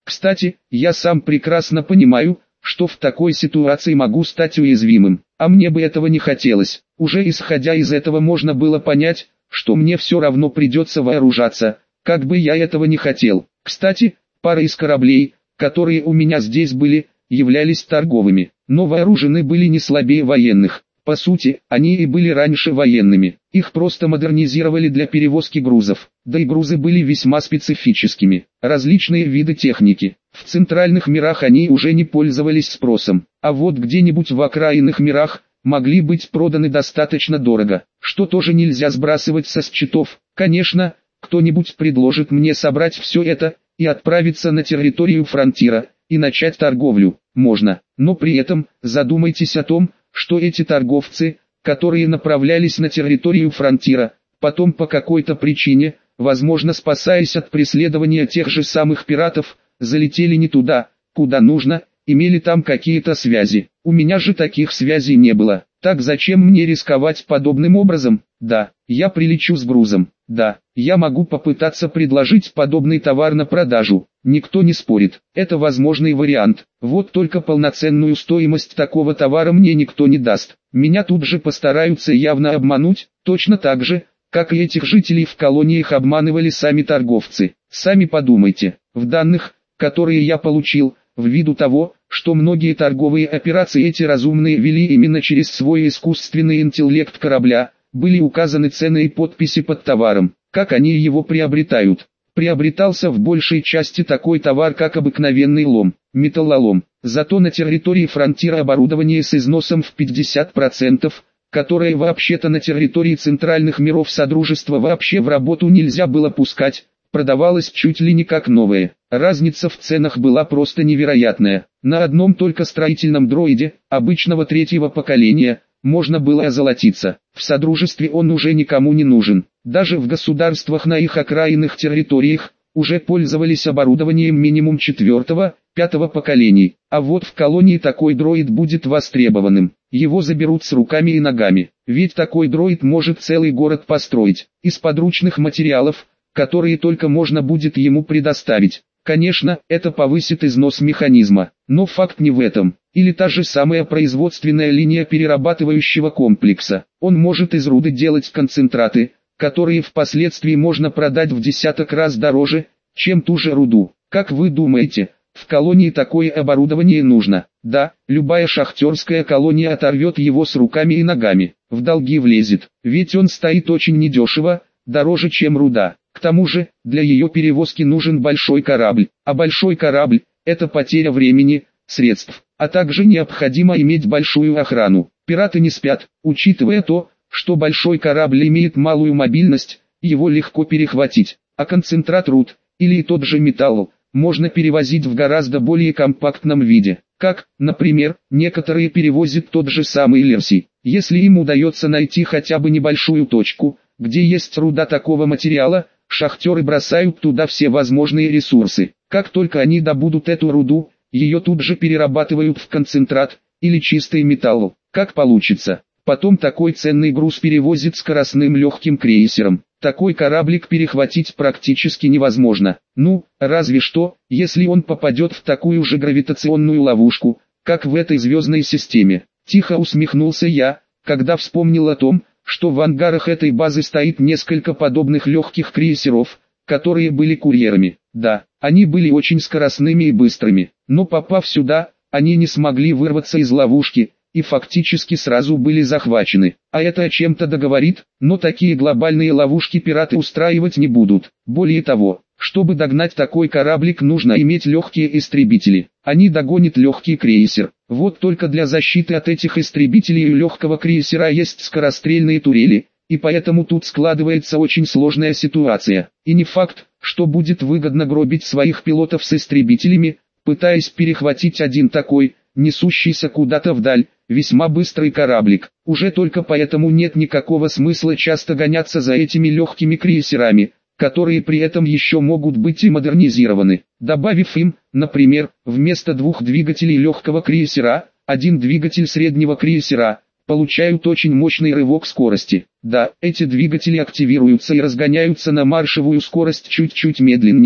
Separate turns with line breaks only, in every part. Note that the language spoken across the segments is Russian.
Кстати, я сам прекрасно понимаю, что в такой ситуации могу стать уязвимым, а мне бы этого не хотелось. Уже исходя из этого можно было понять, что мне все равно придется вооружаться, как бы я этого не хотел. Кстати, пара из кораблей, которые у меня здесь были, являлись торговыми, но вооружены были не слабее военных. По сути, они и были раньше военными, их просто модернизировали для перевозки грузов, да и грузы были весьма специфическими, различные виды техники. В центральных мирах они уже не пользовались спросом, а вот где-нибудь в окраинных мирах могли быть проданы достаточно дорого, что тоже нельзя сбрасывать со счетов. Конечно, кто-нибудь предложит мне собрать все это и отправиться на территорию фронтира и начать торговлю, можно, но при этом задумайтесь о том, что эти торговцы, которые направлялись на территорию фронтира, потом по какой-то причине, возможно спасаясь от преследования тех же самых пиратов, залетели не туда, куда нужно, имели там какие-то связи. У меня же таких связей не было. Так зачем мне рисковать подобным образом? Да, я прилечу с грузом. Да, я могу попытаться предложить подобный товар на продажу. Никто не спорит. Это возможный вариант. Вот только полноценную стоимость такого товара мне никто не даст. Меня тут же постараются явно обмануть, точно так же, как и этих жителей в колониях обманывали сами торговцы. Сами подумайте. В данных, которые я получил, ввиду того, что многие торговые операции эти разумные вели именно через свой искусственный интеллект корабля, были указаны цены и подписи под товаром, как они его приобретают. Приобретался в большей части такой товар, как обыкновенный лом, металлолом. Зато на территории фронтира оборудование с износом в 50%, которое вообще-то на территории центральных миров Содружества вообще в работу нельзя было пускать, продавалось чуть ли не как новое. Разница в ценах была просто невероятная. На одном только строительном дроиде, обычного третьего поколения, можно было озолотиться. В Содружестве он уже никому не нужен. Даже в государствах на их окраинных территориях уже пользовались оборудованием минимум 4-5 поколений. А вот в колонии такой дроид будет востребованным. Его заберут с руками и ногами. Ведь такой дроид может целый город построить из подручных материалов, которые только можно будет ему предоставить. Конечно, это повысит износ механизма, но факт не в этом. Или та же самая производственная линия перерабатывающего комплекса. Он может из руды делать концентраты, которые впоследствии можно продать в десяток раз дороже, чем ту же руду. Как вы думаете, в колонии такое оборудование нужно? Да, любая шахтерская колония оторвет его с руками и ногами, в долги влезет, ведь он стоит очень недешево, дороже чем руда. К тому же, для ее перевозки нужен большой корабль, а большой корабль – это потеря времени, средств, а также необходимо иметь большую охрану. Пираты не спят, учитывая то, что большой корабль имеет малую мобильность, его легко перехватить, а концентрат руд, или тот же металл, можно перевозить в гораздо более компактном виде, как, например, некоторые перевозят тот же самый Лерси. Если им удается найти хотя бы небольшую точку, где есть руда такого материала, шахтеры бросают туда все возможные ресурсы. Как только они добудут эту руду, ее тут же перерабатывают в концентрат, или чистый металл, как получится. Потом такой ценный груз перевозит скоростным легким крейсером. Такой кораблик перехватить практически невозможно. Ну, разве что, если он попадет в такую же гравитационную ловушку, как в этой звездной системе. Тихо усмехнулся я, когда вспомнил о том, что в ангарах этой базы стоит несколько подобных легких крейсеров, которые были курьерами. Да, они были очень скоростными и быстрыми, но попав сюда, они не смогли вырваться из ловушки, и фактически сразу были захвачены. А это о чем-то договорит, но такие глобальные ловушки пираты устраивать не будут. Более того, чтобы догнать такой кораблик, нужно иметь легкие истребители. Они догонят легкий крейсер. Вот только для защиты от этих истребителей у легкого крейсера есть скорострельные турели, и поэтому тут складывается очень сложная ситуация. И не факт, что будет выгодно гробить своих пилотов с истребителями, пытаясь перехватить один такой, несущийся куда-то вдаль, весьма быстрый кораблик. Уже только поэтому нет никакого смысла часто гоняться за этими легкими крейсерами, которые при этом еще могут быть и модернизированы, добавив им, например, вместо 2 двигателей легкого крейсера, 1 двигатель среднего крейсера, получают очень мощный рывок скорости. Да, эти двигатели активируются и разгоняются на маршевую скорость чуть-чуть медленнее,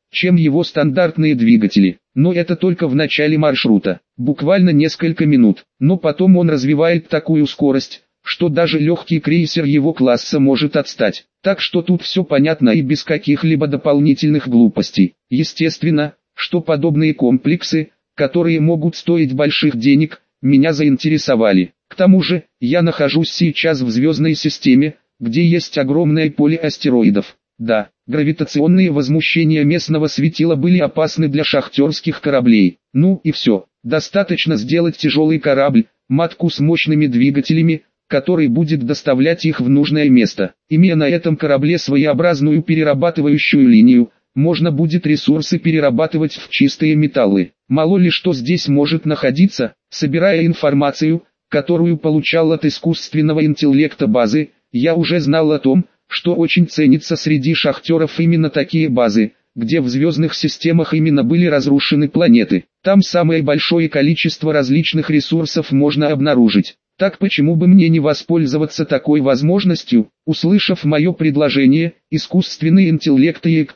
чем его стандартные двигатели. Но это только в начале маршрута, буквально несколько минут. Но потом он развивает такую скорость, что даже легкий крейсер его класса может отстать. Так что тут все понятно и без каких-либо дополнительных глупостей. Естественно, что подобные комплексы, которые могут стоить больших денег, меня заинтересовали. К тому же, я нахожусь сейчас в звездной системе, где есть огромное поле астероидов. Да, гравитационные возмущения местного светила были опасны для шахтерских кораблей. Ну и все. Достаточно сделать тяжелый корабль, матку с мощными двигателями, который будет доставлять их в нужное место. Имея на этом корабле своеобразную перерабатывающую линию, можно будет ресурсы перерабатывать в чистые металлы. Мало ли что здесь может находиться. Собирая информацию, которую получал от искусственного интеллекта базы, я уже знал о том, что очень ценится среди шахтеров именно такие базы, где в звездных системах именно были разрушены планеты. Там самое большое количество различных ресурсов можно обнаружить. Так почему бы мне не воспользоваться такой возможностью? Услышав мое предложение, искусственный интеллект ЕК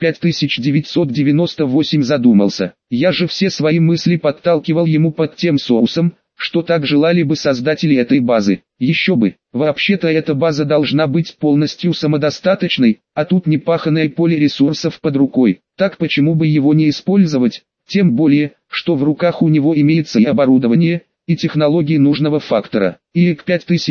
5998 задумался. Я же все свои мысли подталкивал ему под тем соусом, что так желали бы создатели этой базы. Еще бы, вообще-то эта база должна быть полностью самодостаточной, а тут непаханное поле ресурсов под рукой. Так почему бы его не использовать? Тем более, что в руках у него имеется и оборудование, и технологии нужного фактора. ИЭК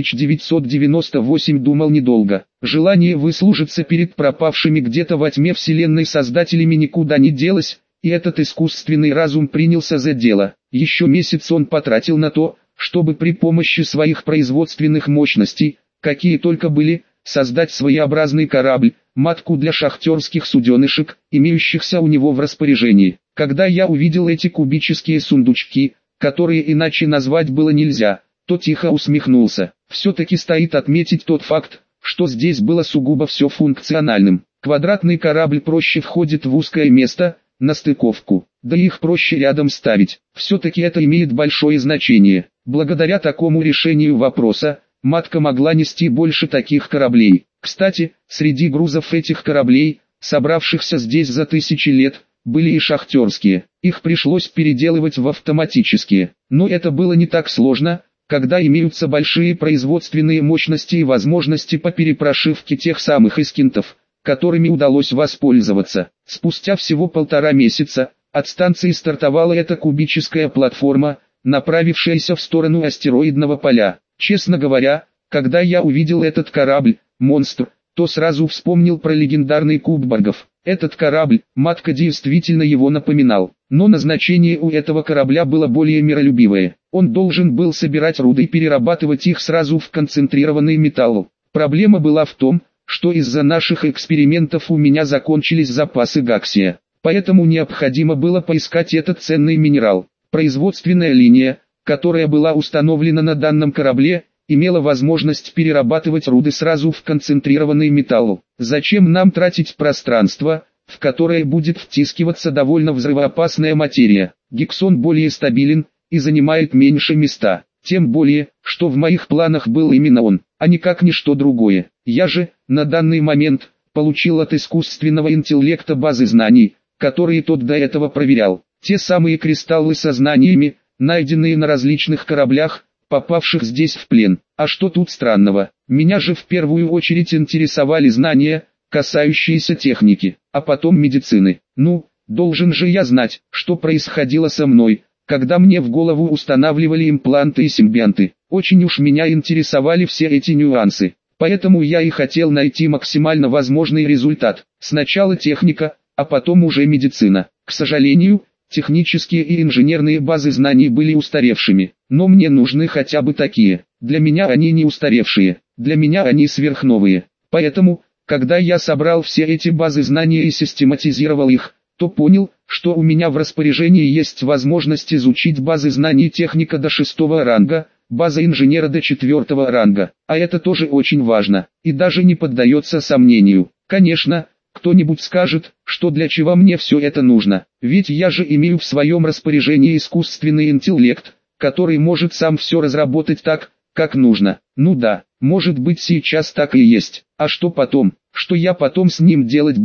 5998 думал недолго. Желание выслужиться перед пропавшими где-то во тьме вселенной создателями никуда не делось, и этот искусственный разум принялся за дело. Еще месяц он потратил на то, чтобы при помощи своих производственных мощностей, какие только были, создать своеобразный корабль, матку для шахтерских суденышек, имеющихся у него в распоряжении. Когда я увидел эти кубические сундучки, которые иначе назвать было нельзя, то тихо усмехнулся. Все-таки стоит отметить тот факт, что здесь было сугубо все функциональным. Квадратный корабль проще входит в узкое место, на стыковку, да их проще рядом ставить. Все-таки это имеет большое значение. Благодаря такому решению вопроса, матка могла нести больше таких кораблей. Кстати, среди грузов этих кораблей, собравшихся здесь за тысячи лет, были и шахтерские. Их пришлось переделывать в автоматические. Но это было не так сложно, когда имеются большие производственные мощности и возможности по перепрошивке тех самых эскинтов, которыми удалось воспользоваться. Спустя всего 1,5 месяца, от станции стартовала эта кубическая платформа, направившаяся в сторону астероидного поля. Честно говоря, когда я увидел этот корабль, монстр, то сразу вспомнил про легендарный куб Баргов. Этот корабль, матка действительно его напоминал, но назначение у этого корабля было более миролюбивое. Он должен был собирать руды и перерабатывать их сразу в концентрированный металл. Проблема была в том, что из-за наших экспериментов у меня закончились запасы гаксия. Поэтому необходимо было поискать этот ценный минерал. Производственная линия, которая была установлена на данном корабле, имела возможность перерабатывать руды сразу в концентрированный металл. Зачем нам тратить пространство, в которое будет втискиваться довольно взрывоопасная материя? Гексон более стабилен и занимает меньше места. Тем более, что в моих планах был именно он, а никак ничто другое. Я же, на данный момент, получил от искусственного интеллекта базы знаний, которые тот до этого проверял. Те самые кристаллы со знаниями, найденные на различных кораблях, попавших здесь в плен. А что тут странного? Меня же в первую очередь интересовали знания, касающиеся техники, а потом медицины. Ну, должен же я знать, что происходило со мной, когда мне в голову устанавливали импланты и симбионты. Очень уж меня интересовали все эти нюансы. Поэтому я и хотел найти максимально возможный результат. Сначала техника, а потом уже медицина. К сожалению, технические и инженерные базы знаний были устаревшими, но мне нужны хотя бы такие. Для меня они не устаревшие, для меня они сверхновые. Поэтому, когда я собрал все эти базы знаний и систематизировал их, то понял, что у меня в распоряжении есть возможность изучить базы знаний техника до 6-го ранга, база инженера до 4-го ранга. А это тоже очень важно, и даже не поддается сомнению. Конечно, кто-нибудь скажет, что для чего мне все это нужно, ведь я же имею в своем распоряжении искусственный интеллект, который может сам все разработать так, как нужно. Ну да, может быть сейчас так и есть. А что потом? Что я потом с ним делать буду?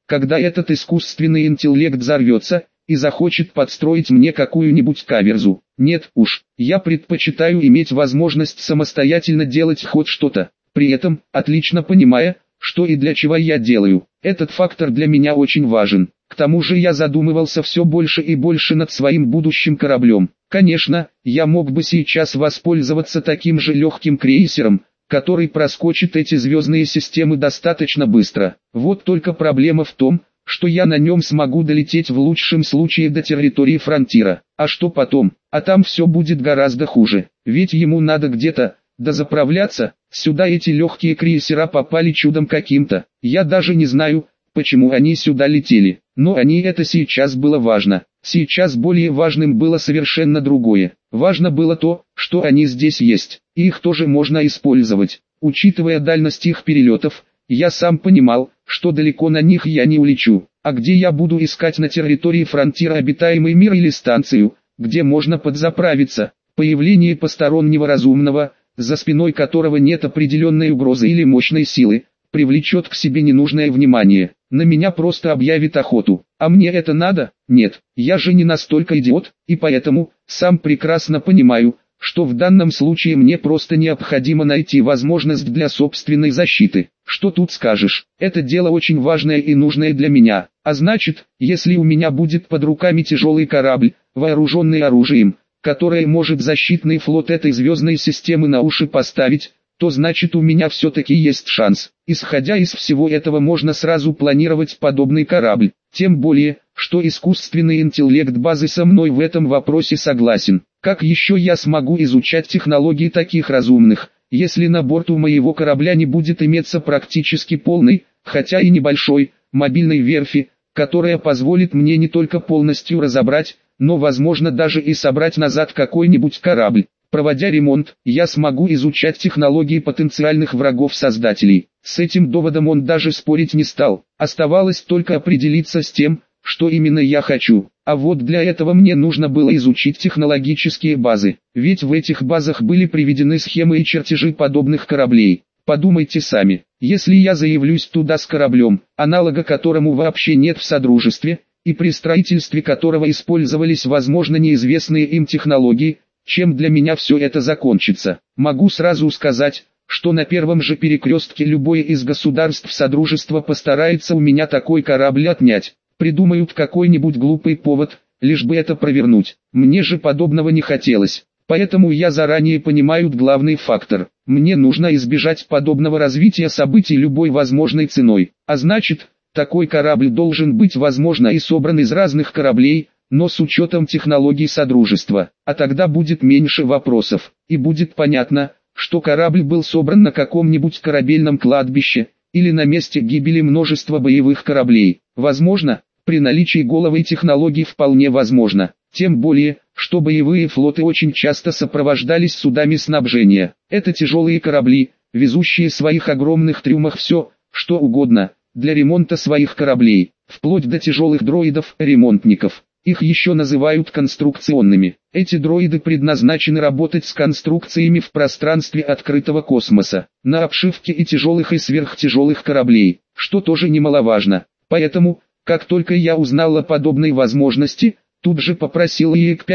когда этот искусственный интеллект взорвется и захочет подстроить мне какую-нибудь каверзу. Нет уж, я предпочитаю иметь возможность самостоятельно делать хоть что-то, при этом отлично понимая, что и для чего я делаю. Этот фактор для меня очень важен. К тому же я задумывался все больше и больше над своим будущим кораблем. Конечно, я мог бы сейчас воспользоваться таким же легким крейсером, который проскочит эти звездные системы достаточно быстро. Вот только проблема в том, что я на нем смогу долететь в лучшем случае до территории фронтира. А что потом? А там все будет гораздо хуже. Ведь ему надо где-то дозаправляться. Сюда эти легкие крейсера попали чудом каким-то. Я даже не знаю, почему они сюда летели. Но это сейчас было важно. Сейчас более важным было совершенно другое. Важно было то, что они здесь есть, и их тоже можно использовать. Учитывая дальность их перелетов, я сам понимал, что далеко на них я не улечу. А где я буду искать на территории фронтира обитаемый мир или станцию, где можно подзаправиться? Появление постороннего разумного, за спиной которого нет определенной угрозы или мощной силы, привлечет к себе ненужное внимание. На меня просто объявит охоту. А мне это надо? Нет, я же не настолько идиот, и поэтому, сам прекрасно понимаю, что в данном случае мне просто необходимо найти возможность для собственной защиты. Что тут скажешь, это дело очень важное и нужное для меня. А значит, если у меня будет под руками тяжелый корабль, вооруженный оружием, которое может защитный флот этой звездной системы на уши поставить, то значит у меня все-таки есть шанс. Исходя из всего этого можно сразу планировать подобный корабль, тем более, что искусственный интеллект базы со мной в этом вопросе согласен. Как еще я смогу изучать технологии таких разумных, если на борту моего корабля не будет иметься практически полной, хотя и небольшой, мобильной верфи, которая позволит мне не только полностью разобрать, но возможно даже и собрать назад какой-нибудь корабль. Проводя ремонт, я смогу изучать технологии потенциальных врагов-создателей. С этим доводом он даже спорить не стал. Оставалось только определиться с тем, что именно я хочу. А вот для этого мне нужно было изучить технологические базы. Ведь в этих базах были приведены схемы и чертежи подобных кораблей. Подумайте сами, если я заявлюсь туда с кораблем, аналога которому вообще нет в Содружестве, и при строительстве которого использовались возможно неизвестные им технологии, чем для меня все это закончится? Могу сразу сказать, что на первом же перекрестке любое из государств Содружества постарается у меня такой корабль отнять. Придумают какой-нибудь глупый повод, лишь бы это провернуть. Мне же подобного не хотелось. Поэтому я заранее понимаю главный фактор. Мне нужно избежать подобного развития событий любой возможной ценой. А значит, такой корабль должен быть возможно и собран из разных кораблей, но с учетом технологий Содружества. А тогда будет меньше вопросов, и будет понятно, что корабль был собран на каком-нибудь корабельном кладбище, или на месте гибели множества боевых кораблей. Возможно, при наличии головой технологий вполне возможно. Тем более, что боевые флоты очень часто сопровождались судами снабжения. Это тяжелые корабли, везущие в своих огромных трюмах все, что угодно, для ремонта своих кораблей, вплоть до тяжелых дроидов-ремонтников. Их еще называют конструкционными. Эти дроиды предназначены работать с конструкциями в пространстве открытого космоса, на обшивке и тяжелых и сверхтяжелых кораблей, что тоже немаловажно. Поэтому, как только я узнал о подобной возможности, тут же попросил ЕЭК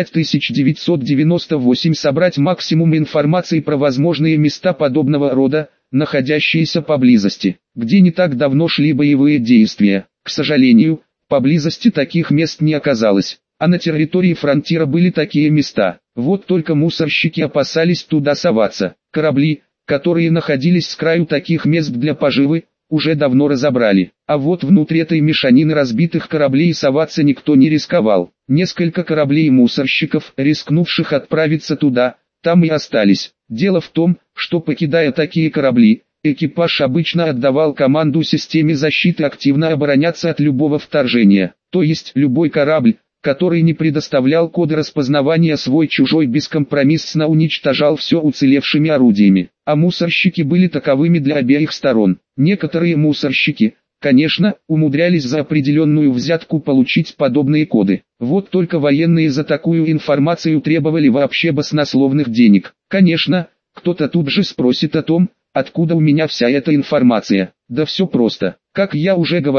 5998 собрать максимум информации про возможные места подобного рода, находящиеся поблизости, где не так давно шли боевые действия. К сожалению, поблизости таких мест не оказалось, а на территории фронтира были такие места. Вот только мусорщики опасались туда соваться. Корабли, которые находились с краю таких мест для поживы, уже давно разобрали. А вот внутри этой мешанины разбитых кораблей соваться никто не рисковал. Несколько кораблей мусорщиков, рискнувших отправиться туда, там и остались. Дело в том, что покидая такие корабли, экипаж обычно отдавал команду системе защиты активно обороняться от любого вторжения. То есть любой корабль, который не предоставлял коды распознавания свой-чужой бескомпромиссно уничтожал все уцелевшими орудиями. А мусорщики были таковыми для обеих сторон. Некоторые мусорщики, конечно, умудрялись за определенную взятку получить подобные коды. Вот только военные за такую информацию требовали вообще баснословных денег. Конечно, кто-то тут же спросит о том, откуда у меня вся эта информация. Да все просто. Как я уже говорил,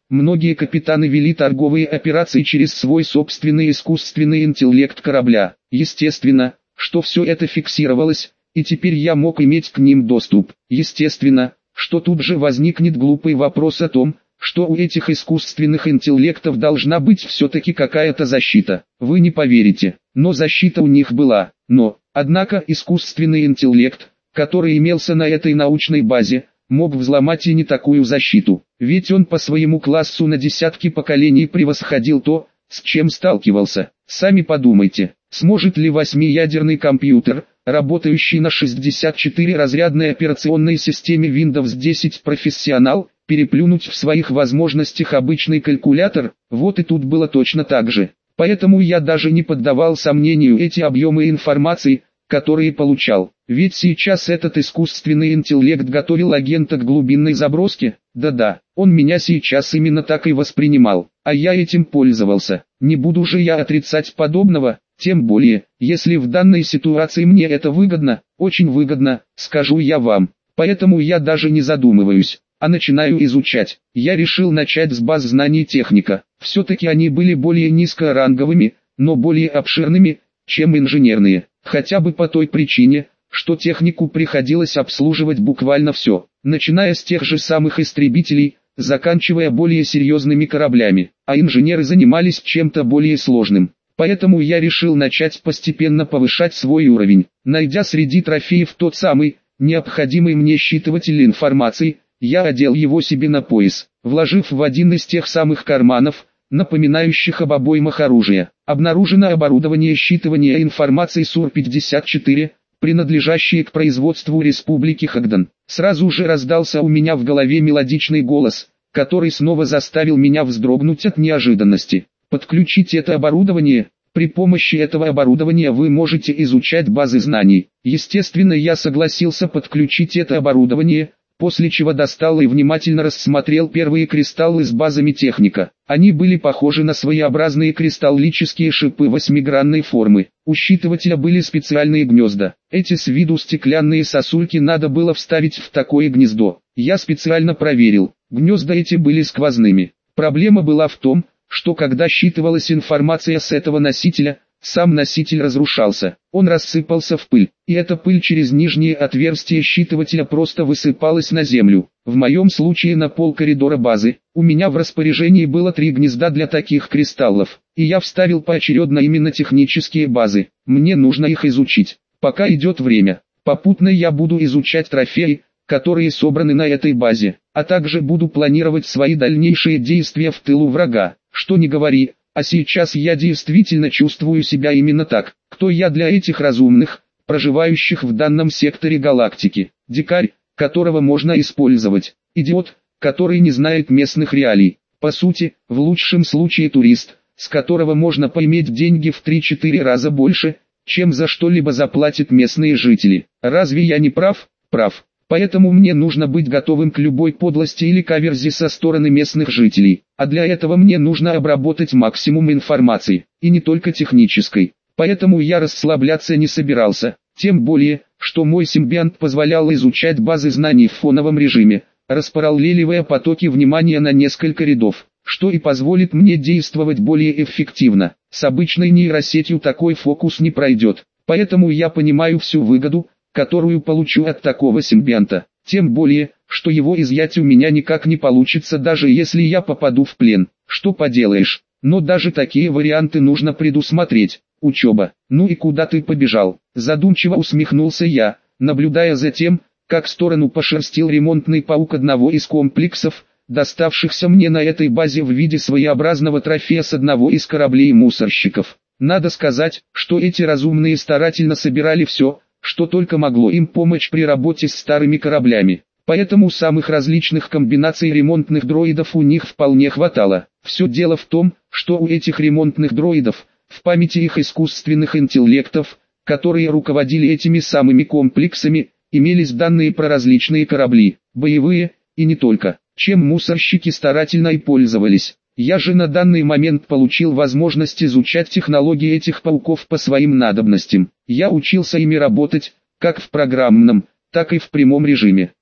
многие капитаны вели торговые операции через свой собственный искусственный интеллект корабля. Естественно, что все это фиксировалось, и теперь я мог иметь к ним доступ. Естественно, что тут же возникнет глупый вопрос о том, что у этих искусственных интеллектов должна быть все-таки какая-то защита. Вы не поверите, но защита у них была. Однако искусственный интеллект, который имелся на этой научной базе, мог взломать и не такую защиту. Ведь он по своему классу на десятки поколений превосходил то, с чем сталкивался. Сами подумайте, сможет ли 8-ядерный компьютер, работающий на 64-разрядной операционной системе Windows 10 профессионал, переплюнуть в своих возможностях обычный калькулятор? Вот и тут было точно так же. Поэтому я даже не поддавал сомнению эти объемы информации, которые получал. Ведь сейчас этот искусственный интеллект готовил агента к глубинной заброске. Да-да, он меня сейчас именно так и воспринимал, а я этим пользовался. Не буду же я отрицать подобного, тем более, если в данной ситуации мне это выгодно, очень выгодно, скажу я вам. Поэтому я даже не задумываюсь, а начинаю изучать. Я решил начать с баз знаний техника. Все-таки они были более низкоранговыми, но более обширными, чем инженерные. Хотя бы по той причине, что технику приходилось обслуживать буквально все, начиная с тех же самых истребителей, заканчивая более серьезными кораблями, а инженеры занимались чем-то более сложным. Поэтому я решил начать постепенно повышать свой уровень. Найдя среди трофеев тот самый, необходимый мне считыватель информации, я одел его себе на пояс, вложив в один из тех самых карманов, напоминающих об обоймах оружия. Обнаружено оборудование считывания информации СУР-54, принадлежащее к производству Республики Хагдан. Сразу же раздался у меня в голове мелодичный голос, который снова заставил меня вздрогнуть от неожиданности. Подключить это оборудование. При помощи этого оборудования вы можете изучать базы знаний. Естественно, я согласился подключить это оборудование, после чего достал и внимательно рассмотрел первые кристаллы с базами техника. Они были похожи на своеобразные кристаллические шипы восьмигранной формы. У считывателя были специальные гнезда. Эти с виду стеклянные сосульки надо было вставить в такое гнездо. Я специально проверил, гнезда эти были сквозными. Проблема была в том, что когда считывалась информация с этого носителя, сам носитель разрушался, он рассыпался в пыль, и эта пыль через нижние отверстия считывателя просто высыпалась на землю. В моем случае на пол коридора базы, у меня в распоряжении было 3 гнезда для таких кристаллов, и я вставил поочередно именно технические базы. Мне нужно их изучить, пока идет время. Попутно я буду изучать трофеи, которые собраны на этой базе, а также буду планировать свои дальнейшие действия в тылу врага. Что ни говори, а сейчас я действительно чувствую себя именно так. Кто я для этих разумных, проживающих в данном секторе галактики? Дикарь, которого можно использовать. Идиот, который не знает местных реалий. По сути, в лучшем случае турист, с которого можно поиметь деньги в 3-4 раза больше, чем за что-либо заплатят местные жители. Разве я не прав? Прав. Поэтому мне нужно быть готовым к любой подлости или каверзе со стороны местных жителей. А для этого мне нужно обработать максимум информации, и не только технической. Поэтому я расслабляться не собирался, тем более, что мой симбионт позволял изучать базы знаний в фоновом режиме, распараллеливая потоки внимания на несколько рядов, что и позволит мне действовать более эффективно. С обычной нейросетью такой фокус не пройдет, поэтому я понимаю всю выгоду, которую получу от такого симбионта. Тем более, что его изъять у меня никак не получится, даже если я попаду в плен. Что поделаешь, но даже такие варианты нужно предусмотреть. Учеба. Ну и куда ты побежал? Задумчиво усмехнулся я, наблюдая за тем, как в сторону пошерстил ремонтный паук одного из комплексов, доставшихся мне на этой базе в виде своеобразного трофея с одного из кораблей мусорщиков. Надо сказать, что эти разумные старательно собирали все, что только могло им помочь при работе с старыми кораблями. Поэтому самых различных комбинаций ремонтных дроидов у них вполне хватало. Все дело в том, что у этих ремонтных дроидов, в памяти их искусственных интеллектов, которые руководили этими самыми комплексами, имелись данные про различные корабли, боевые, и не только, чем мусорщики старательно и пользовались. Я же на данный момент получил возможность изучать технологии этих пауков по своим надобностям. Я учился ими работать, как в программном, так и в прямом режиме.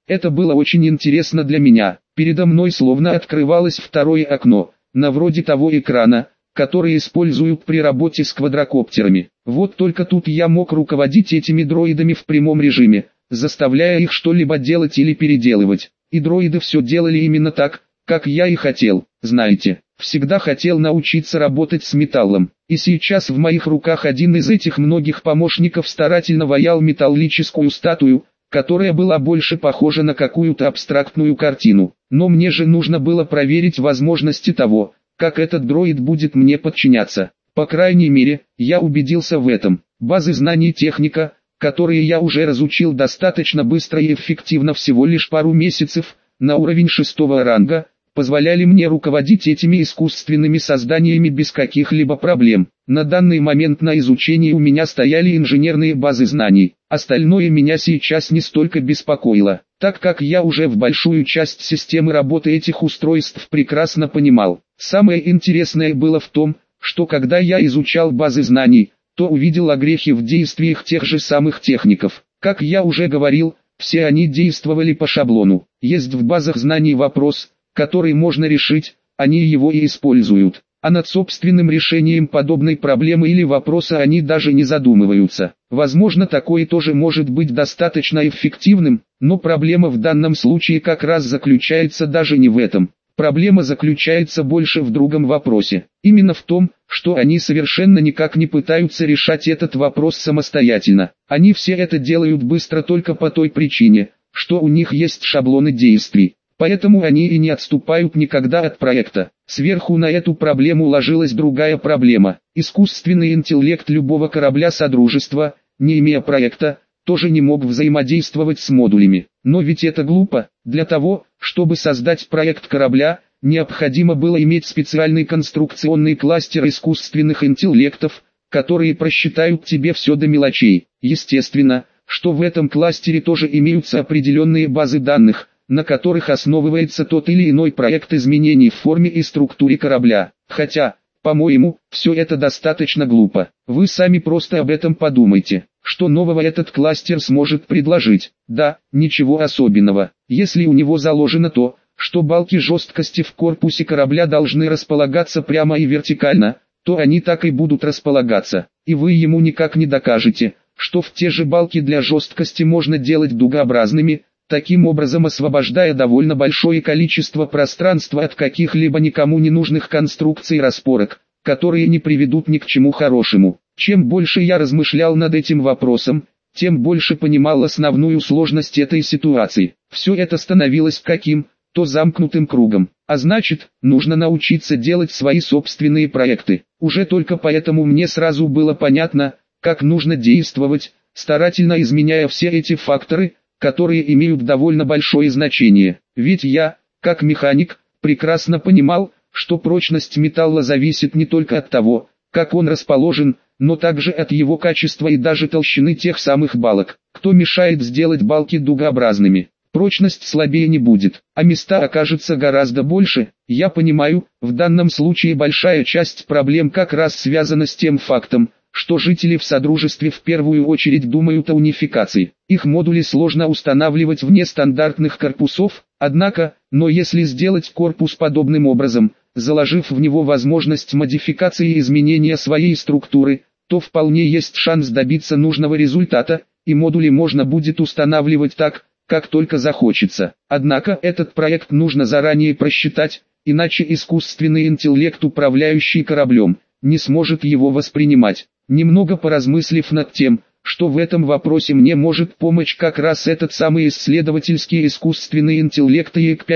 Это было очень интересно для меня. Передо мной словно открывалось второе окно, на вроде того экрана, который используют при работе с квадрокоптерами. Вот только тут я мог руководить этими дроидами в прямом режиме, заставляя их что-либо делать или переделывать. И дроиды все делали именно так, как я и хотел. Знаете, всегда хотел научиться работать с металлом. И сейчас в моих руках один из этих многих помощников старательно ваял металлическую статую, которая была больше похожа на какую-то абстрактную картину. Но мне же нужно было проверить возможности того, как этот дроид будет мне подчиняться. По крайней мере, я убедился в этом. Базы знаний техника, которые я уже разучил достаточно быстро и эффективно всего лишь пару месяцев, на уровень 6-го ранга, позволяли мне руководить этими искусственными созданиями без каких-либо проблем. На данный момент на изучении у меня стояли инженерные базы знаний. Остальное меня сейчас не столько беспокоило, так как я уже в большую часть системы работы этих устройств прекрасно понимал. Самое интересное было в том, что когда я изучал базы знаний, то увидел огрехи в действиях тех же самых техников. Как я уже говорил, все они действовали по шаблону. Есть в базах знаний вопрос, который можно решить, они его и используют. А над собственным решением подобной проблемы или вопроса они даже не задумываются. Возможно, такое тоже может быть достаточно эффективным, но проблема в данном случае как раз заключается даже не в этом. Проблема заключается больше в другом вопросе. Именно в том, что они совершенно никак не пытаются решать этот вопрос самостоятельно. Они все это делают быстро только по той причине, что у них есть шаблоны действий. Поэтому они и не отступают никогда от проекта. Сверху на эту проблему ложилась другая проблема. Искусственный интеллект любого корабля Содружества, не имея проекта, тоже не мог взаимодействовать с модулями. Но ведь это глупо. Для того, чтобы создать проект корабля, необходимо было иметь специальный конструкционный кластер искусственных интеллектов, которые просчитают тебе все до мелочей. Естественно, что в этом кластере тоже имеются определенные базы данных, на которых основывается тот или иной проект изменений в форме и структуре корабля. Хотя, по-моему, все это достаточно глупо. Вы сами просто об этом подумайте. Что нового этот кластер сможет предложить? Да, ничего особенного. Если у него заложено то, что балки жесткости в корпусе корабля должны располагаться прямо и вертикально, то они так и будут располагаться. И вы ему никак не докажете, что в те же балки для жесткости можно делать дугообразными, таким образом освобождая довольно большое количество пространства от каких-либо никому не нужных конструкций и распорок, которые не приведут ни к чему хорошему. Чем больше я размышлял над этим вопросом, тем больше понимал основную сложность этой ситуации. Все это становилось каким-то замкнутым кругом. А значит, нужно научиться делать свои собственные проекты. Уже только поэтому мне сразу было понятно, как нужно действовать, старательно изменяя все эти факторы, которые имеют довольно большое значение. Ведь я, как механик, прекрасно понимал, что прочность металла зависит не только от того, как он расположен, но также от его качества и даже толщины тех самых балок. Кто мешает сделать балки дугообразными? Прочность слабее не будет, а места окажется гораздо больше. Я понимаю, в данном случае большая часть проблем как раз связана с тем фактом, что жители в Содружестве в первую очередь думают о унификации. Их модули сложно устанавливать вне стандартных корпусов, однако, но если сделать корпус подобным образом, заложив в него возможность модификации и изменения своей структуры, то вполне есть шанс добиться нужного результата, и модули можно будет устанавливать так, как только захочется. Однако этот проект нужно заранее просчитать, иначе искусственный интеллект, управляющий кораблем, не сможет его воспринимать. Немного поразмыслив над тем, что в этом вопросе мне может помочь как раз этот самый исследовательский искусственный интеллект ЕК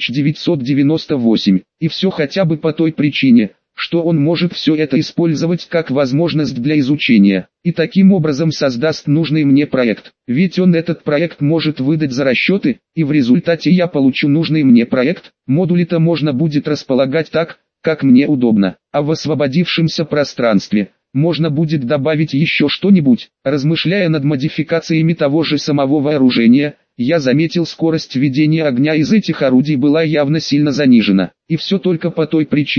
5998, и все хотя бы по той причине, что он может все это использовать как возможность для изучения, и таким образом создаст нужный мне проект. Ведь он этот проект может выдать за расчеты, и в результате я получу нужный мне проект. Модули-то можно будет располагать так, как мне удобно, а в освободившемся пространстве можно будет добавить еще что-нибудь. Размышляя над модификациями того же самого вооружения, я заметил, скорость ведения огня из этих орудий была явно сильно занижена, и все только по той причине,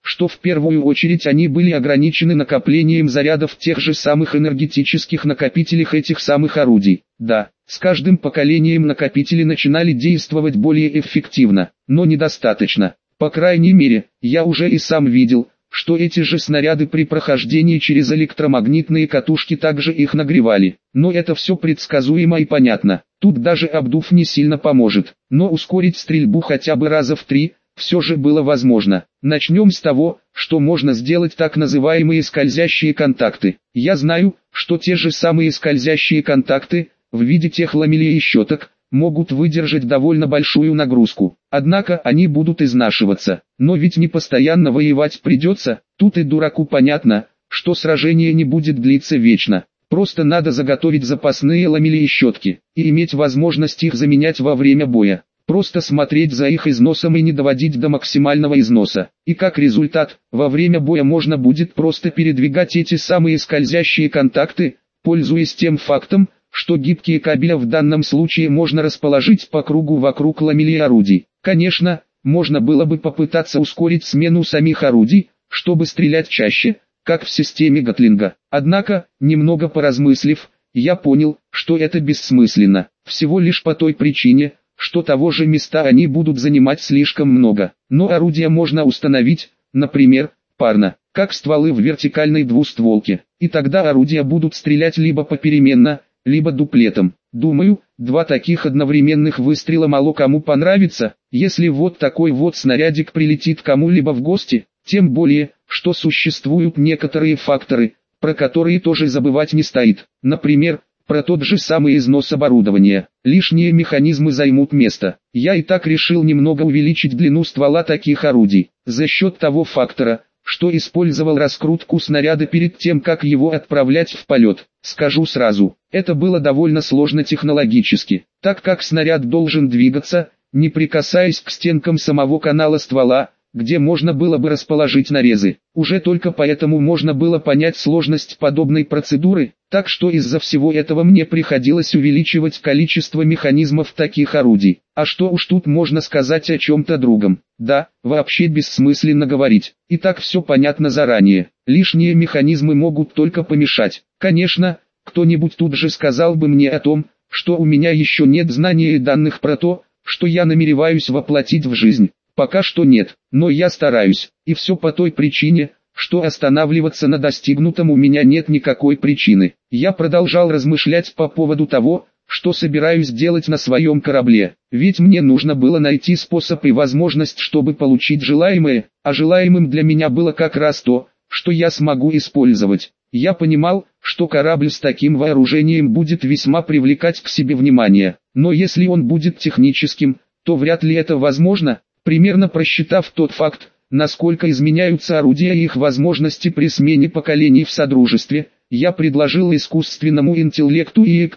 что в первую очередь они были ограничены накоплением зарядов в тех же самых энергетических накопителях этих самых орудий. Да, с каждым поколением накопители начинали действовать более эффективно, но недостаточно. По крайней мере, я уже и сам видел, что эти же снаряды при прохождении через электромагнитные катушки также их нагревали. Но это все предсказуемо и понятно. Тут даже обдув не сильно поможет. Но ускорить стрельбу хотя бы раза в 3 все же было возможно. Начнем с того, что можно сделать так называемые скользящие контакты. Я знаю, что те же самые скользящие контакты, в виде тех ламелей и щеток, могут выдержать довольно большую нагрузку. Однако они будут изнашиваться. Но ведь не постоянно воевать придется. Тут и дураку понятно, что сражение не будет длиться вечно. Просто надо заготовить запасные ламели и щетки, и иметь возможность их заменять во время боя. Просто смотреть за их износом и не доводить до максимального износа. И как результат, во время боя можно будет просто передвигать эти самые скользящие контакты, пользуясь тем фактом, что гибкие кабеля в данном случае можно расположить по кругу вокруг ламелей орудий. Конечно, можно было бы попытаться ускорить смену самих орудий, чтобы стрелять чаще, как в системе Гатлинга. Однако, немного поразмыслив, я понял, что это бессмысленно. Всего лишь по той причине, что того же места они будут занимать слишком много. Но орудия можно установить, например, парно, как стволы в вертикальной двустволке. И тогда орудия будут стрелять либо попеременно, либо дуплетом. Думаю, 2 таких одновременных выстрела мало кому понравится. Если вот такой вот снарядик прилетит кому-либо в гости, тем более, что существуют некоторые факторы, про которые тоже забывать не стоит. Например, про тот же самый износ оборудования. Лишние механизмы займут место. Я и так решил немного увеличить длину ствола таких орудий, за счет того фактора, что использовал раскрутку снаряда перед тем, как его отправлять в полет. Скажу сразу, это было довольно сложно технологически, так как снаряд должен двигаться, не прикасаясь к стенкам самого канала ствола, где можно было бы расположить нарезы. Уже только поэтому можно было понять сложность подобной процедуры, так что из-за всего этого мне приходилось увеличивать количество механизмов таких орудий. А что уж тут можно сказать о чем-то другом? Да, вообще бессмысленно говорить. И так все понятно заранее. Лишние механизмы могут только помешать. Конечно, кто-нибудь тут же сказал бы мне о том, что у меня еще нет знаний и данных про то, что я намереваюсь воплотить в жизнь. Пока что нет, но я стараюсь, и все по той причине, что останавливаться на достигнутом у меня нет никакой причины. Я продолжал размышлять по поводу того, что собираюсь делать на своем корабле, ведь мне нужно было найти способ и возможность, чтобы получить желаемое, а желаемым для меня было как раз то, что я смогу использовать. Я понимал, что корабль с таким вооружением будет весьма привлекать к себе внимание, но если он будет техническим, то вряд ли это возможно. Примерно просчитав тот факт, насколько изменяются орудия и их возможности при смене поколений в Содружестве, я предложил искусственному интеллекту ИЭК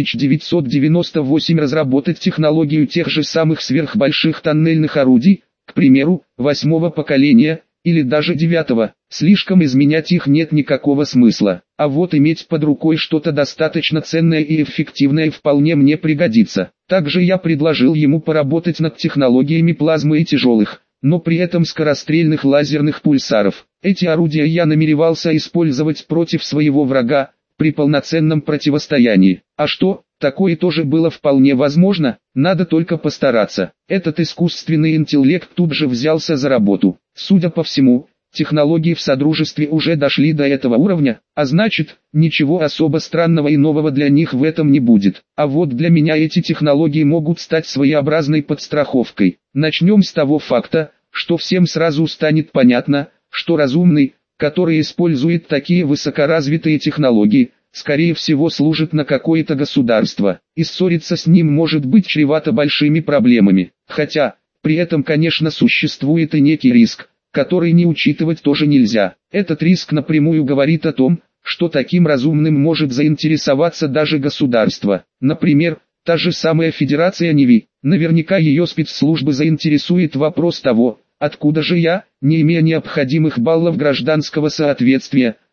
5998 разработать технологию тех же самых сверхбольших тоннельных орудий, к примеру, 8-го поколения, или даже 9-го. Слишком изменять их нет никакого смысла, а вот иметь под рукой что-то достаточно ценное и эффективное вполне мне пригодится. Также я предложил ему поработать над технологиями плазмы и тяжелых, но при этом скорострельных лазерных пульсаров. Эти орудия я намеревался использовать против своего врага, при полноценном противостоянии. А что, такое тоже было вполне возможно, надо только постараться. Этот искусственный интеллект тут же взялся за работу. Судя по всему, технологии в Содружестве уже дошли до этого уровня, а значит, ничего особо странного и нового для них в этом не будет. А вот для меня эти технологии могут стать своеобразной подстраховкой. Начнем с того факта, что всем сразу станет понятно, что разумный, который использует такие высокоразвитые технологии, скорее всего служит на какое-то государство, и ссориться с ним может быть чревато большими проблемами. Хотя, при этом конечно существует и некий риск, который не учитывать тоже нельзя. Этот риск напрямую говорит о том, что таким разумным может заинтересоваться даже государство. Например, та же самая Федерация Неви. Наверняка ее спецслужбы заинтересует вопрос того, откуда же я, не имея необходимых баллов гражданского соответствия,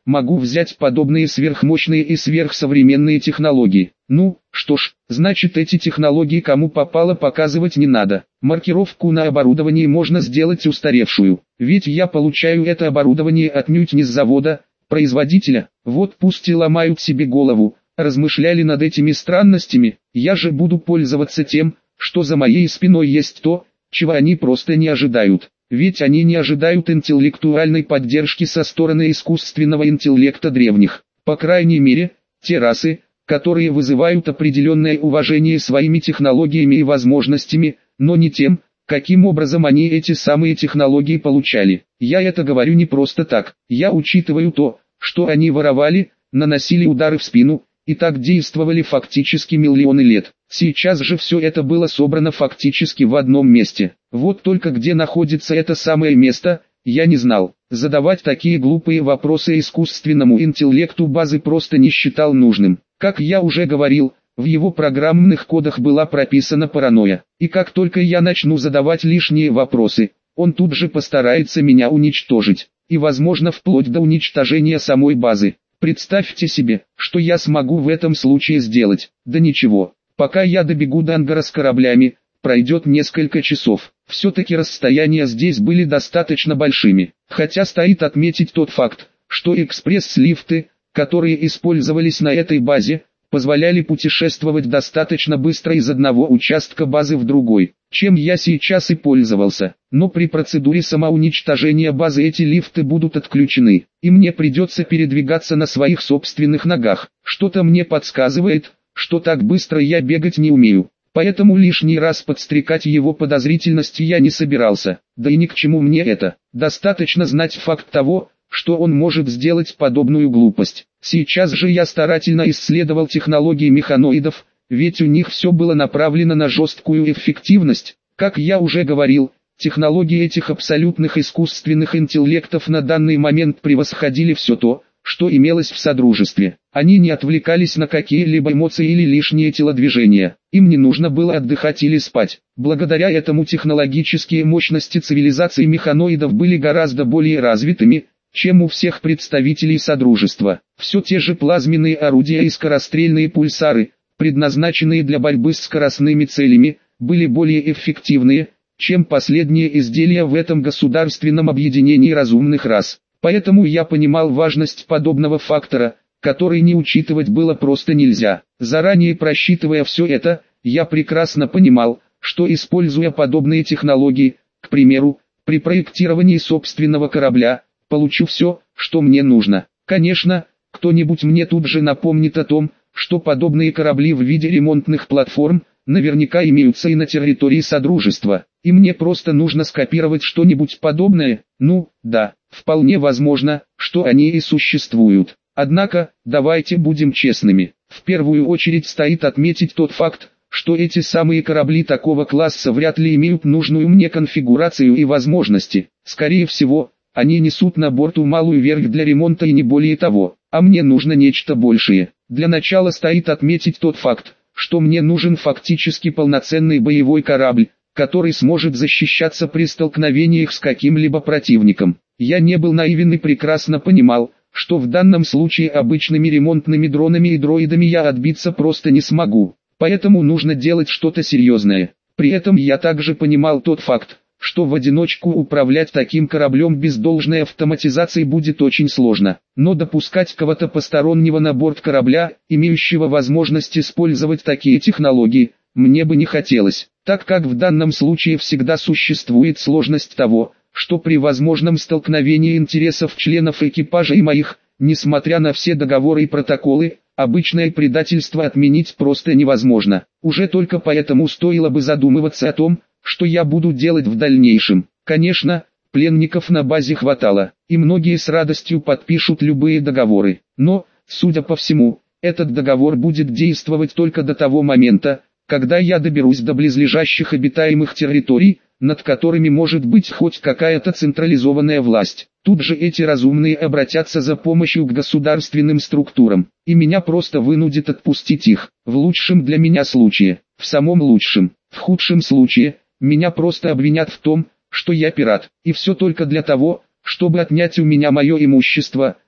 могу взять подобные сверхмощные и сверхсовременные технологии. Ну, что ж, значит эти технологии кому попало показывать не надо. Маркировку на оборудовании можно сделать устаревшую, ведь я получаю это оборудование отнюдь не с завода, производителя. Вот пусть и ломают себе голову, размышляли над этими странностями, я же буду пользоваться тем, что за моей спиной есть то, чего они просто не ожидают. Ведь они не ожидают интеллектуальной поддержки со стороны искусственного интеллекта древних. По крайней мере, те расы, которые вызывают определенное уважение своими технологиями и возможностями, но не тем, каким образом они эти самые технологии получали. Я это говорю не просто так. Я учитываю то, что они воровали, наносили удары в спину, и так действовали фактически миллионы лет. Сейчас же все это было собрано фактически в одном месте. Вот только где находится это самое место, я не знал. Задавать такие глупые вопросы искусственному интеллекту базы просто не считал нужным. Как я уже говорил, в его программных кодах была прописана паранойя. И как только я начну задавать лишние вопросы, он тут же постарается меня уничтожить. И возможно вплоть до уничтожения самой базы. Представьте себе, что я смогу в этом случае сделать. Да ничего, пока я добегу до ангара с кораблями, пройдет несколько часов. Все-таки расстояния здесь были достаточно большими. Хотя стоит отметить тот факт, что экспресс-лифты, которые использовались на этой базе, позволяли путешествовать достаточно быстро из одного участка базы в другой, чем я сейчас и пользовался. Но при процедуре самоуничтожения базы эти лифты будут отключены, и мне придется передвигаться на своих собственных ногах. Что-то мне подсказывает, что так быстро я бегать не умею. Поэтому лишний раз подстрекать его подозрительность я не собирался, да и ни к чему мне это. Достаточно знать факт того, что он может сделать подобную глупость. Сейчас же я старательно исследовал технологии механоидов, ведь у них все было направлено на жесткую эффективность. Как я уже говорил, технологии этих абсолютных искусственных интеллектов на данный момент превосходили все то, что имелось в Содружестве. Они не отвлекались на какие-либо эмоции или лишние телодвижения. Им не нужно было отдыхать или спать. Благодаря этому технологические мощности цивилизации механоидов были гораздо более развитыми, чем у всех представителей Содружества. Все те же плазменные орудия и скорострельные пульсары, предназначенные для борьбы с скоростными целями, были более эффективные, чем последние изделия в этом государственном объединении разумных рас. Поэтому я понимал важность подобного фактора, который не учитывать было просто нельзя. Заранее просчитывая все это, я прекрасно понимал, что используя подобные технологии, к примеру, при проектировании собственного корабля, получу все, что мне нужно. Конечно, кто-нибудь мне тут же напомнит о том, что подобные корабли в виде ремонтных платформ, наверняка имеются и на территории Содружества, и мне просто нужно скопировать что-нибудь подобное. Ну, да, вполне возможно, что они и существуют. Однако, давайте будем честными, в первую очередь стоит отметить тот факт, что эти самые корабли такого класса вряд ли имеют нужную мне конфигурацию и возможности. Скорее всего, они несут на борту малую верх для ремонта и не более того, а мне нужно нечто большее. Для начала стоит отметить тот факт, что мне нужен фактически полноценный боевой корабль, который сможет защищаться при столкновениях с каким-либо противником. Я не был наивен и прекрасно понимал, что в данном случае обычными ремонтными дронами и дроидами я отбиться просто не смогу. Поэтому нужно делать что-то серьезное. При этом я также понимал тот факт, что в одиночку управлять таким кораблем без должной автоматизации будет очень сложно. Но допускать кого-то постороннего на борт корабля, имеющего возможность использовать такие технологии, мне бы не хотелось, так как в данном случае всегда существует сложность того, что при возможном столкновении интересов членов экипажа и моих, несмотря на все договоры и протоколы, обычное предательство отменить просто невозможно. Уже только поэтому стоило бы задумываться о том, что я буду делать в дальнейшем. Конечно, пленников на базе хватало, и многие с радостью подпишут любые договоры. Но, судя по всему, этот договор будет действовать только до того момента, когда я доберусь до близлежащих обитаемых территорий, над которыми может быть хоть какая-то централизованная власть. Тут же эти разумные обратятся за помощью к государственным структурам, и меня просто вынудит отпустить их, в лучшем для меня случае, в самом лучшем, в худшем случае, меня просто обвинят в том, что я пират, и все только для того, чтобы отнять у меня мое имущество,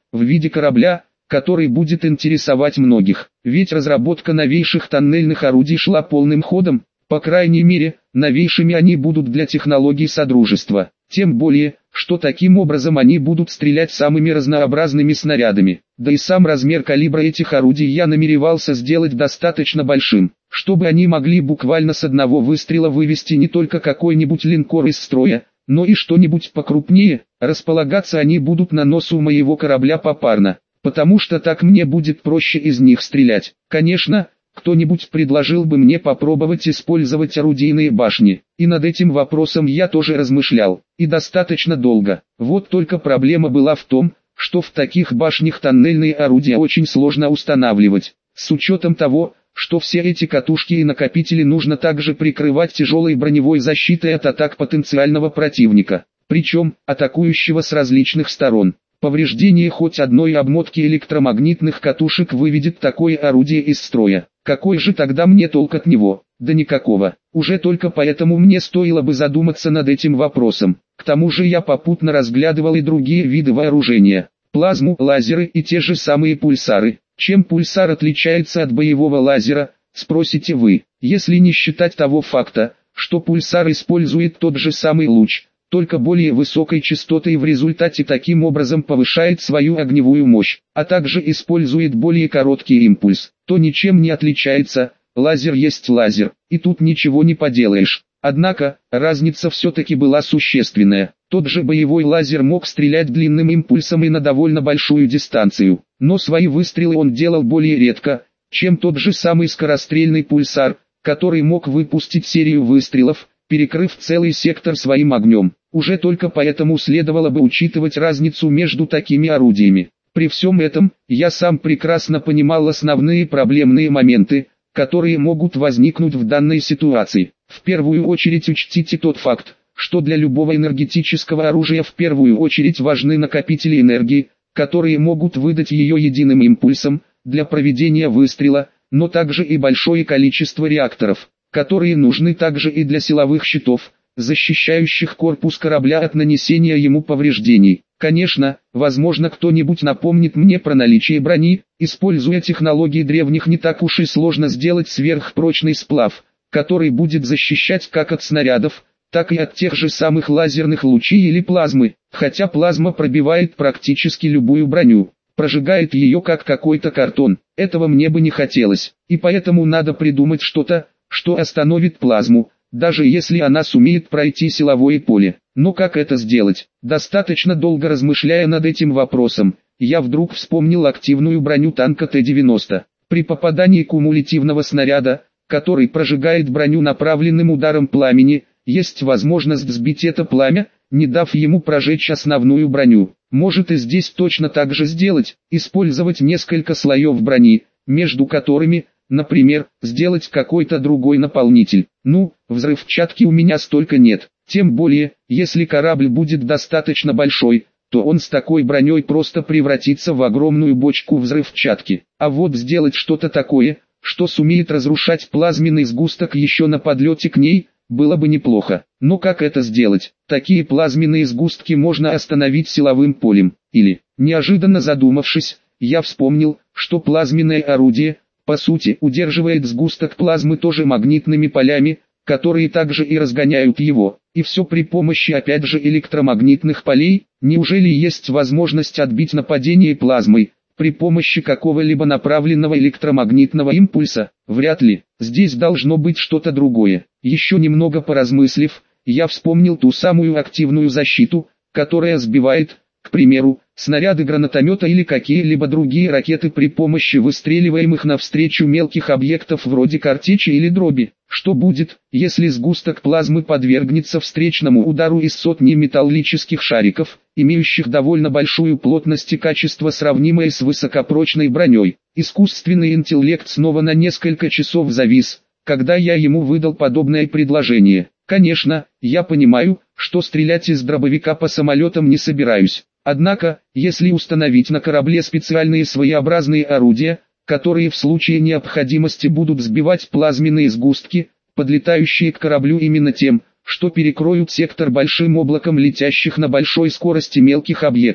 в виде корабля, который будет интересовать многих. Ведь разработка новейших тоннельных орудий шла полным ходом, по крайней мере, новейшими они будут для технологий Содружества. Тем более, что таким образом они будут стрелять самыми разнообразными снарядами. Да и сам размер калибра этих орудий я намеревался сделать достаточно большим, чтобы они могли буквально с одного выстрела вывести не только какой-нибудь линкор из строя, но и что-нибудь покрупнее. Располагаться они будут на носу моего корабля попарно, потому что так мне будет проще из них стрелять. Конечно, кто-нибудь предложил бы мне попробовать использовать орудийные башни, и над этим вопросом я тоже размышлял, и достаточно долго. Вот только проблема была в том, что в таких башнях тоннельные орудия очень сложно устанавливать, с учетом того, что все эти катушки и накопители нужно также прикрывать тяжелой броневой защитой от атак потенциального противника, причем атакующего с различных сторон. Повреждение хоть одной обмотки электромагнитных катушек выведет такое орудие из строя. Какой же тогда мне толк от него? Да никакого. Уже только поэтому мне стоило бы задуматься над этим вопросом. К тому же я попутно разглядывал и другие виды вооружения. Плазму, лазеры и те же самые пульсары. Чем пульсар отличается от боевого лазера, спросите вы? Если не считать того факта, что пульсар использует тот же самый луч, только более высокой частоты и в результате таким образом повышает свою огневую мощь, а также использует более короткий импульс, то ничем не отличается. Лазер есть лазер, и тут ничего не поделаешь. Однако, разница все-таки была существенная. Тот же боевой лазер мог стрелять длинным импульсом и на довольно большую дистанцию, но свои выстрелы он делал более редко, чем тот же самый скорострельный пульсар, который мог выпустить серию выстрелов, перекрыв целый сектор своим огнем. Уже только поэтому следовало бы учитывать разницу между такими орудиями. При всем этом, я сам прекрасно понимал основные проблемные моменты, которые могут возникнуть в данной ситуации. В первую очередь учтите тот факт, что для любого энергетического оружия в первую очередь важны накопители энергии, которые могут выдать ее единым импульсом, для проведения выстрела, но также и большое количество реакторов, которые нужны также и для силовых щитов, защищающих корпус корабля от нанесения ему повреждений. Конечно, возможно кто-нибудь напомнит мне про наличие брони. Используя технологии древних, не так уж и сложно сделать сверхпрочный сплав, который будет защищать как от снарядов, так и от тех же самых лазерных лучей или плазмы, хотя плазма пробивает практически любую броню, прожигает ее как какой-то картон. Этого мне бы не хотелось, и поэтому надо придумать что-то, что остановит плазму, даже если она сумеет пройти силовое поле. Но как это сделать? Достаточно долго размышляя над этим вопросом, я вдруг вспомнил активную броню танка Т-90. При попадании кумулятивного снаряда, который прожигает броню направленным ударом пламени, есть возможность сбить это пламя, не дав ему прожечь основную броню. Может и здесь точно так же сделать, использовать несколько слоев брони, между которыми, например, сделать какой-то другой наполнитель. Ну, взрывчатки у меня столько нет, тем более, если корабль будет достаточно большой, то он с такой броней просто превратится в огромную бочку взрывчатки. А вот сделать что-то такое, что сумеет разрушать плазменный сгусток еще на подлете к ней, было бы неплохо. Но как это сделать? Такие плазменные сгустки можно остановить силовым полем. Или, неожиданно задумавшись, я вспомнил, что плазменное орудие, по сути, удерживает сгусток плазмы тоже магнитными полями, которые также и разгоняют его. И все при помощи опять же электромагнитных полей. Неужели есть возможность отбить нападение плазмой при помощи какого-либо направленного электромагнитного импульса? Вряд ли. Здесь должно быть что-то другое. Еще немного поразмыслив, я вспомнил ту самую активную защиту, которая сбивает, к примеру, снаряды гранатомета или какие-либо другие ракеты при помощи выстреливаемых навстречу мелких объектов вроде картечи или дроби. Что будет, если сгусток плазмы подвергнется встречному удару из сотни металлических шариков, имеющих довольно большую плотность и качество, сравнимое с высокопрочной броней? Искусственный интеллект снова на несколько часов завис, когда я ему выдал подобное предложение. Конечно, я понимаю, что стрелять из дробовика по самолетам не собираюсь. Однако, если установить на корабле специальные своеобразные орудия, которые в случае необходимости будут сбивать плазменные сгустки, подлетающие к кораблю именно тем, что перекроют сектор большим облаком летящих на большой скорости мелких объектов,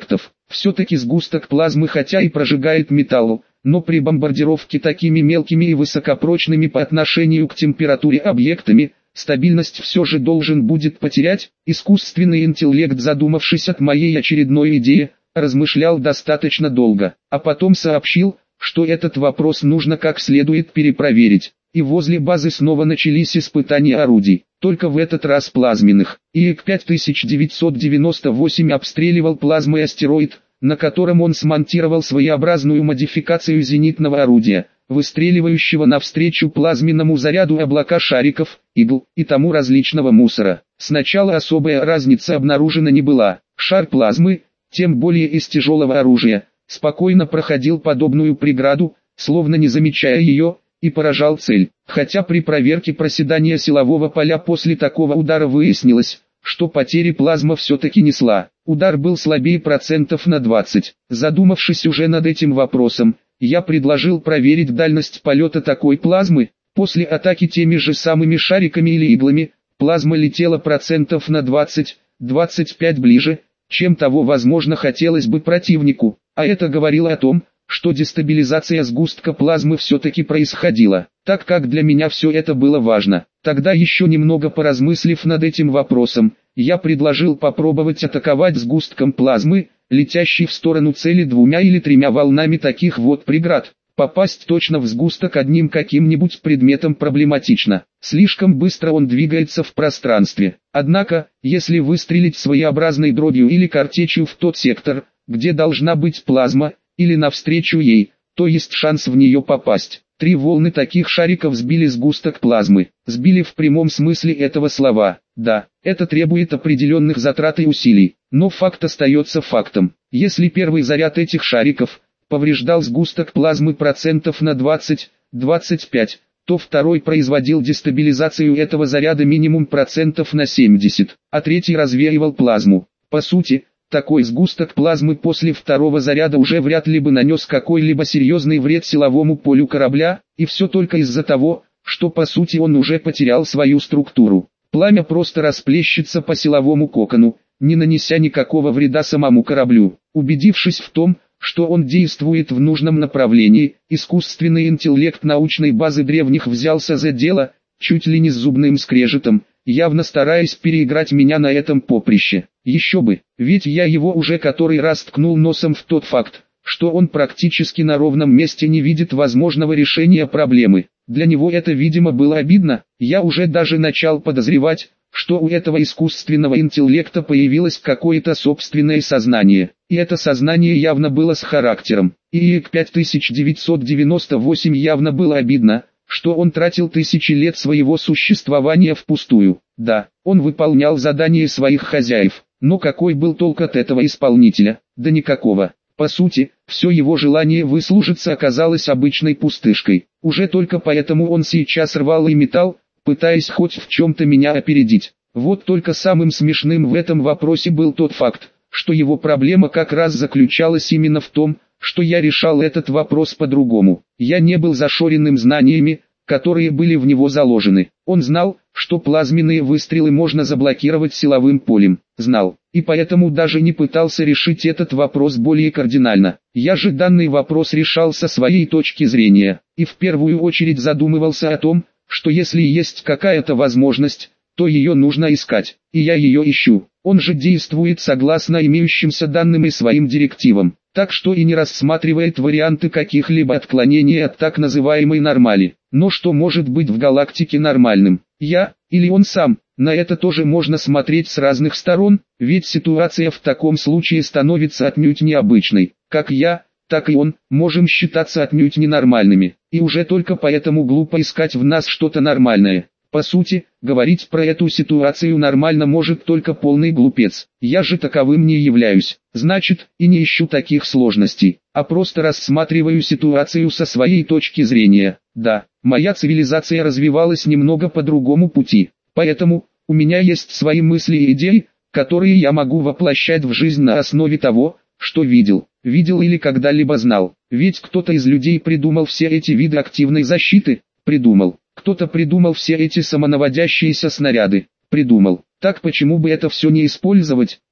Все-таки сгусток плазмы хотя и прожигает металл, но при бомбардировке такими мелкими и высокопрочными по отношению к температуре объектами, стабильность все же должен будет потерять. Искусственный интеллект, задумавшись от моей очередной идеи, размышлял достаточно долго, а потом сообщил, что этот вопрос нужно как следует перепроверить. И возле базы снова начались испытания орудий, только в этот раз плазменных. ИЭК 5998 обстреливал плазмой астероид, на котором он смонтировал своеобразную модификацию зенитного орудия, выстреливающего навстречу плазменному заряду облака шариков, игл и тому различного мусора. Сначала особая разница обнаружена не была. Шар плазмы, тем более из тяжелого оружия, спокойно проходил подобную преграду, словно не замечая ее, и поражал цель. Хотя при проверке проседания силового поля после такого удара выяснилось, что потери плазма все-таки несла. Удар был слабее процентов на 20. Задумавшись уже над этим вопросом, я предложил проверить дальность полета такой плазмы. После атаки теми же самыми шариками или иглами, плазма летела процентов на 20-25 ближе, чем того возможно хотелось бы противнику, а это говорило о том, что дестабилизация сгустка плазмы все-таки происходила, так как для меня все это было важно. Тогда, еще немного поразмыслив над этим вопросом, я предложил попробовать атаковать сгустком плазмы, летящий в сторону цели 2 или 3 волнами таких вот преград. Попасть точно в сгусток одним каким-нибудь предметом проблематично. Слишком быстро он двигается в пространстве. Однако, если выстрелить своеобразной дробью или картечью в тот сектор, где должна быть плазма, или навстречу ей, то есть шанс в нее попасть. 3 волны таких шариков сбили сгусток плазмы. Сбили в прямом смысле этого слова. Да, это требует определенных затрат и усилий, но факт остается фактом. Если первый заряд этих шариков повреждал сгусток плазмы процентов на 20-25, то второй производил дестабилизацию этого заряда минимум процентов на 70, а третий развеивал плазму. По сути, такой сгусток плазмы после второго заряда уже вряд ли бы нанес какой-либо серьезный вред силовому полю корабля, и все только из-за того, что по сути он уже потерял свою структуру. Пламя просто расплещется по силовому кокону, не нанеся никакого вреда самому кораблю. Убедившись в том, что он действует в нужном направлении, искусственный интеллект научной базы древних взялся за дело, чуть ли не с зубным скрежетом, явно стараясь переиграть меня на этом поприще. Еще бы, ведь я его уже который раз ткнул носом в тот факт, что он практически на ровном месте не видит возможного решения проблемы. Для него это, видимо, было обидно. Я уже даже начал подозревать, что у этого искусственного интеллекта появилось какое-то собственное сознание. И это сознание явно было с характером. И ИЭК 5998 явно было обидно, что он тратил тысячи лет своего существования впустую. Да, он выполнял задания своих хозяев, но какой был толк от этого исполнителя? Да никакого. По сути, все его желание выслужиться оказалось обычной пустышкой. Уже только поэтому он сейчас рвал и металл, пытаясь хоть в чем-то меня опередить. Вот только самым смешным в этом вопросе был тот факт, что его проблема как раз заключалась именно в том, что я решал этот вопрос по-другому. Я не был зашоренным знаниями, которые были в него заложены. Он знал, что плазменные выстрелы можно заблокировать силовым полем. Знал, и поэтому даже не пытался решить этот вопрос более кардинально. Я же данный вопрос решал со своей точки зрения, и в первую очередь задумывался о том, что если есть какая-то возможность, то ее нужно искать, и я ее ищу. Он же действует согласно имеющимся данным и своим директивам, так что и не рассматривает варианты каких-либо отклонений от так называемой нормали. Но что может быть в галактике нормальным? Я, или он сам? На это тоже можно смотреть с разных сторон, ведь ситуация в таком случае становится отнюдь необычной. Как я, так и он, можем считаться отнюдь ненормальными, и уже только поэтому глупо искать в нас что-то нормальное. По сути, говорить про эту ситуацию нормально может только полный глупец. Я же таковым не являюсь, значит, и не ищу таких сложностей, а просто рассматриваю ситуацию со своей точки зрения. Да, моя цивилизация развивалась немного по другому пути, поэтому у меня есть свои мысли и идеи, которые я могу воплощать в жизнь на основе того, что видел или когда-либо знал. Ведь кто-то из людей придумал все эти виды активной защиты, придумал. Кто-то придумал все эти самонаводящиеся снаряды, придумал. Так почему бы это все не использовать?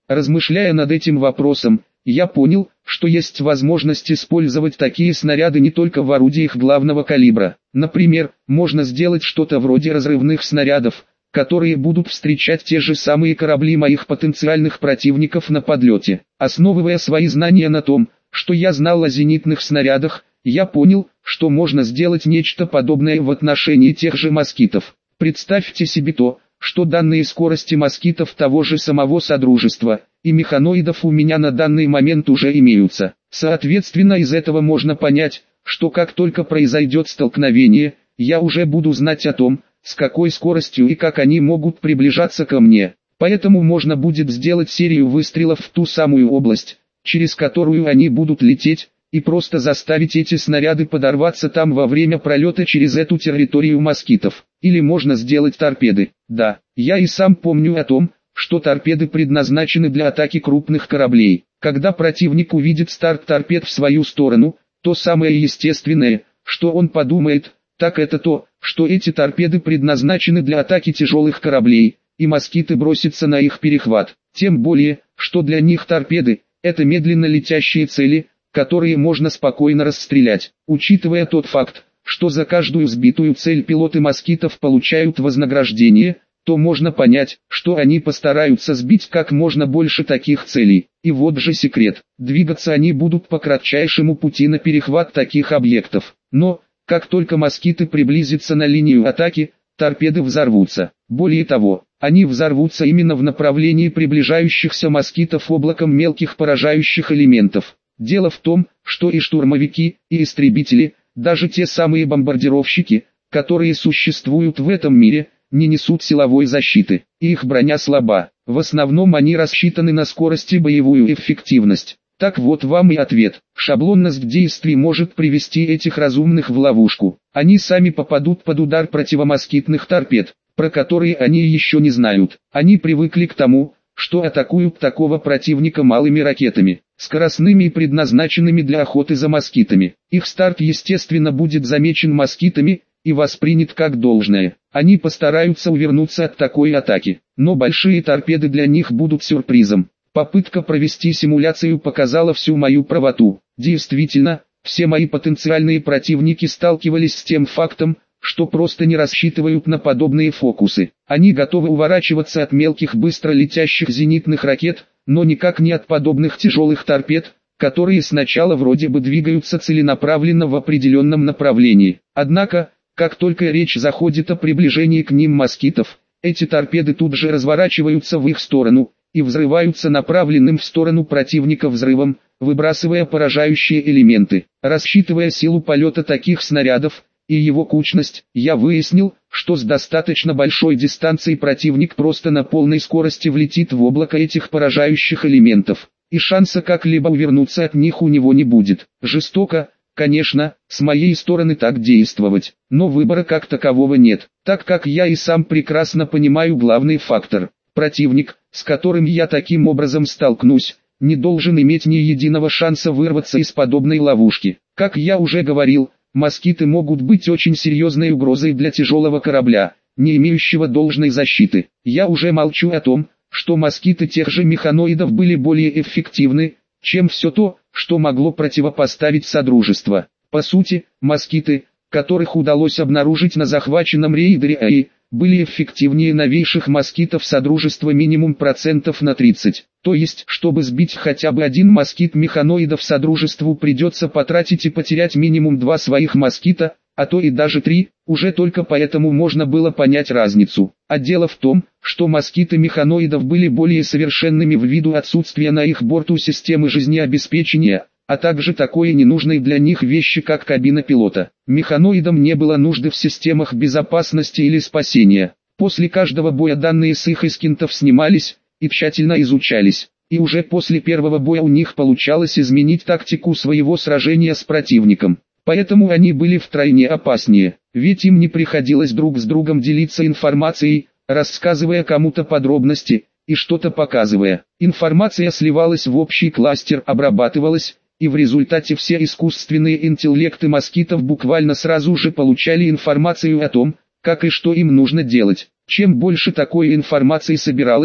Размышляя над этим вопросом, я понял, что есть возможность использовать такие снаряды не только в орудиях главного калибра. Например, можно сделать что-то вроде разрывных снарядов, которые будут встречать те же самые корабли моих потенциальных противников на подлете. Основывая свои знания на том, что я знал о зенитных снарядах, я понял, что можно сделать нечто подобное в отношении тех же москитов. Представьте себе то, что данные скорости москитов того же самого Содружества и механоидов у меня на данный момент уже имеются. Соответственно, из этого можно понять, что как только произойдет столкновение, я уже буду знать о том, с какой скоростью и как они могут приближаться ко мне. Поэтому можно будет сделать серию выстрелов в ту самую область, через которую они будут лететь, и просто заставить эти снаряды подорваться там во время пролета через эту территорию москитов. Или можно сделать торпеды. Да, я и сам помню о том, что торпеды предназначены для атаки крупных кораблей. Когда противник увидит старт торпед в свою сторону, то самое естественное, что он подумает, так это то, что эти торпеды предназначены для атаки тяжелых кораблей, и москиты бросятся на их перехват. Тем более, что для них торпеды – это медленно летящие цели, которые можно спокойно расстрелять. Учитывая тот факт, что за каждую сбитую цель пилоты москитов получают вознаграждение, то можно понять, что они постараются сбить как можно больше таких целей. И вот же секрет: двигаться они будут по кратчайшему пути на перехват таких объектов. Но, как только москиты приблизятся на линию атаки, торпеды взорвутся. Более того, они взорвутся именно в направлении приближающихся москитов облаком мелких поражающих элементов. Дело в том, что и штурмовики, и истребители, даже те самые бомбардировщики, которые существуют в этом мире, не несут силовой защиты, и их броня слаба. В основном они рассчитаны на скорость и боевую эффективность. Так вот вам и ответ. Шаблонность действий может привести этих разумных в ловушку. Они сами попадут под удар противомоскитных торпед, про которые они еще не знают. Они привыкли к тому, что атакуют такого противника малыми ракетами, скоростными и предназначенными для охоты за москитами. Их старт естественно будет замечен москитами и воспринят как должное. Они постараются увернуться от такой атаки, но большие торпеды для них будут сюрпризом. Попытка провести симуляцию показала всю мою правоту. Действительно, все мои потенциальные противники сталкивались с тем фактом, что просто не рассчитывают на подобные фокусы. Они готовы уворачиваться от мелких быстро летящих зенитных ракет, но никак не от подобных тяжелых торпед, которые сначала вроде бы двигаются целенаправленно в определенном направлении. Однако, как только речь заходит о приближении к ним москитов, эти торпеды тут же разворачиваются в их сторону и взрываются направленным в сторону противника взрывом, выбрасывая поражающие элементы. Рассчитывая силу полета таких снарядов и его кучность, я выяснил, что с достаточно большой дистанции противник просто на полной скорости влетит в облако этих поражающих элементов, и шанса как-либо увернуться от них у него не будет. Жестоко, конечно, с моей стороны так действовать, но выбора как такового нет, так как я и сам прекрасно понимаю главный фактор. Противник, с которым я таким образом столкнусь, не должен иметь ни единого шанса вырваться из подобной ловушки. Как я уже говорил, москиты могут быть очень серьезной угрозой для тяжелого корабля, не имеющего должной защиты. Я уже молчу о том, что москиты тех же механоидов были более эффективны, чем все то, что могло противопоставить Содружество. По сути, москиты, которых удалось обнаружить на захваченном рейдере АИ, были эффективнее новейших москитов Содружества минимум процентов на 30. То есть, чтобы сбить хотя бы один москит механоидов Содружеству, придется потратить и потерять минимум 2 своих москита, а то и даже 3, уже только поэтому можно было понять разницу. А дело в том, что москиты механоидов были более совершенными ввиду отсутствия на их борту системы жизнеобеспечения, а также такой ненужной для них вещи, как кабина пилота. Механоидам не было нужды в системах безопасности или спасения. После каждого боя данные с их эскинтов снимались и тщательно изучались, и уже после первого боя у них получалось изменить тактику своего сражения с противником. Поэтому они были втройне опаснее, ведь им не приходилось друг с другом делиться информацией, рассказывая кому-то подробности и что-то показывая. Информация сливалась в общий кластер, обрабатывалась, и в результате все искусственные интеллекты москитов буквально сразу же получали информацию о том, как и что им нужно делать. Чем больше такой информации собиралось,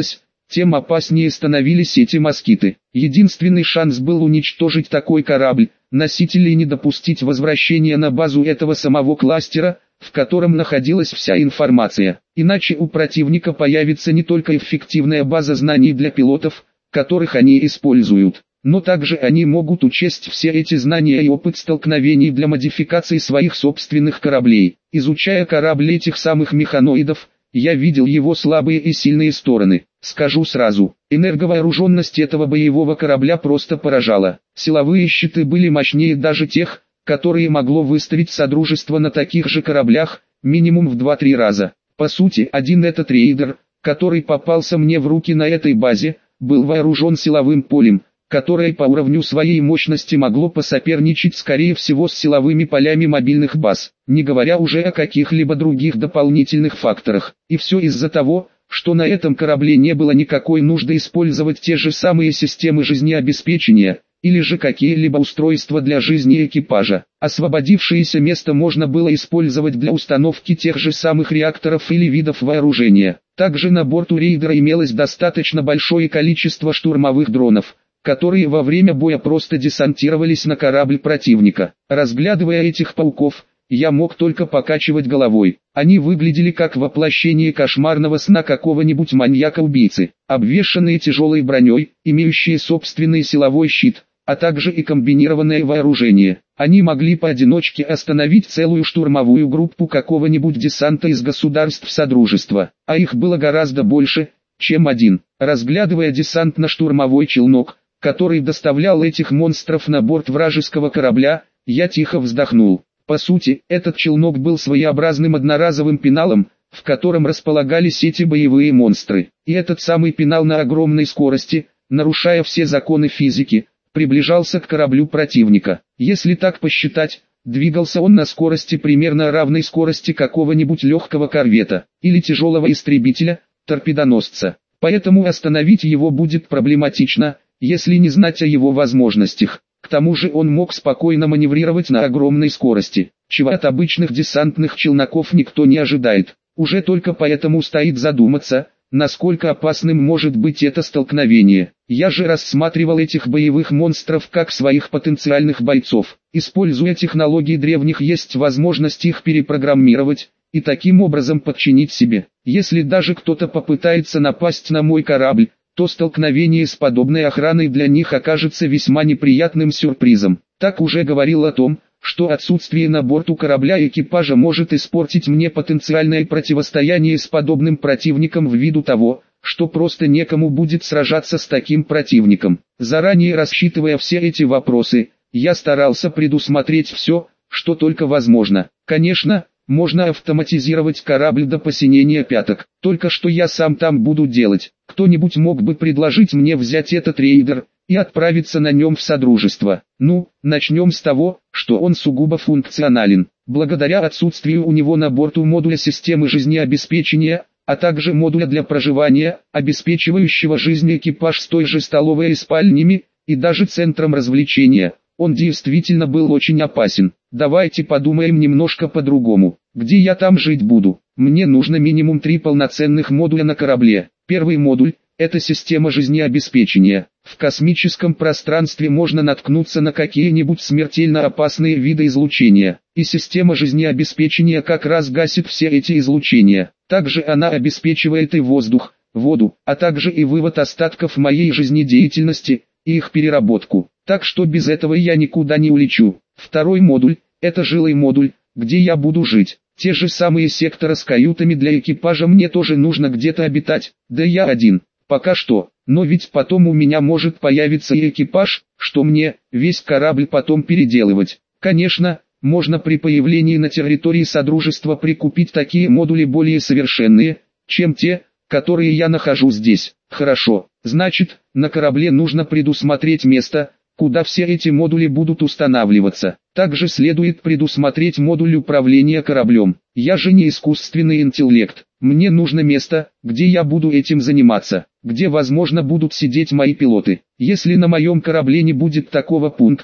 тем опаснее становились эти москиты. Единственный шанс был уничтожить такой корабль, носителей не допустить возвращения на базу этого самого кластера, в котором находилась вся информация. Иначе у противника появится не только эффективная база знаний для пилотов, которых они используют, но также они могут учесть все эти знания и опыт столкновений для модификации своих собственных кораблей. Изучая корабль этих самых механоидов, я видел его слабые и сильные стороны. Скажу сразу, энерговооруженность этого боевого корабля просто поражала. Силовые щиты были мощнее даже тех, которые могло выставить Содружество на таких же кораблях, минимум в 2-3 раза. По сути, один этот рейдер, который попался мне в руки на этой базе, был вооружен силовым полем, которое по уровню своей мощности могло посоперничать скорее всего с силовыми полями мобильных баз, не говоря уже о каких-либо других дополнительных факторах. И все из-за того, что на этом корабле не было никакой нужды использовать те же самые системы жизнеобеспечения, или же какие-либо устройства для жизни экипажа. Освободившееся место можно было использовать для установки тех же самых реакторов или видов вооружения. Также на борту рейдера имелось достаточно большое количество штурмовых дронов, которые во время боя просто десантировались на корабль противника. Разглядывая этих пауков, я мог только покачивать головой. Они выглядели как воплощение кошмарного сна какого-нибудь маньяка-убийцы, обвешанные тяжелой броней, имеющие собственный силовой щит, а также и комбинированное вооружение. Они могли поодиночке остановить целую штурмовую группу какого-нибудь десанта из государств Содружества, а их было гораздо больше, чем один. Разглядывая десантно-штурмовой челнок, который доставлял этих монстров на борт вражеского корабля, я тихо вздохнул. По сути, этот челнок был своеобразным одноразовым пеналом, в котором располагались эти боевые монстры. И этот самый пенал на огромной скорости, нарушая все законы физики, приближался к кораблю противника. Если так посчитать, двигался он на скорости примерно равной скорости какого-нибудь легкого корвета, или тяжелого истребителя, торпедоносца. Поэтому остановить его будет проблематично, если не знать о его возможностях. К тому же он мог спокойно маневрировать на огромной скорости, чего от обычных десантных челноков никто не ожидает. Уже только поэтому стоит задуматься, насколько опасным может быть это столкновение. Я же рассматривал этих боевых монстров как своих потенциальных бойцов. Используя технологии древних, есть возможность их перепрограммировать и таким образом подчинить себе. Если даже кто-то попытается напасть на мой корабль, то столкновение с подобной охраной для них окажется весьма неприятным сюрпризом. Так уже говорил о том, что отсутствие на борту корабля экипажа может испортить мне потенциальное противостояние с подобным противником ввиду того, что просто некому будет сражаться с таким противником. Заранее рассчитывая все эти вопросы, я старался предусмотреть все, что только возможно. Конечно, можно автоматизировать корабль до посинения пяток. Только что я сам там буду делать? Кто-нибудь мог бы предложить мне взять этот рейдер и отправиться на нем в Содружество? Ну, начнем с того, что он сугубо функционален. Благодаря отсутствию у него на борту модуля системы жизнеобеспечения, а также модуля для проживания, обеспечивающего жизнь экипаж с той же столовой и спальнями, и даже центром развлечения, он действительно был очень опасен. Давайте подумаем немножко по-другому. Где я там жить буду? Мне нужно минимум 3 полноценных модуля на корабле. Первый модуль – это система жизнеобеспечения. В космическом пространстве можно наткнуться на какие-нибудь смертельно опасные виды излучения. И система жизнеобеспечения как раз гасит все эти излучения. Также она обеспечивает и воздух, воду, а также и вывод остатков моей жизнедеятельности, и их переработку. Так что без этого я никуда не улечу. Второй модуль – это жилой модуль, где я буду жить. Те же самые секторы с каютами для экипажа мне тоже нужно где-то обитать, да я один, пока что. Но ведь потом у меня может появиться и экипаж, что мне, весь корабль потом переделывать. Конечно, можно при появлении на территории Содружества прикупить такие модули более совершенные, чем те, которые я нахожу здесь. Хорошо, значит, на корабле нужно предусмотреть место, куда все эти модули будут устанавливаться. Также следует предусмотреть модуль управления кораблем. Я же не искусственный интеллект. Мне нужно место, где я буду этим заниматься, где возможно будут сидеть мои пилоты. Если на моем корабле не будет такого пункта,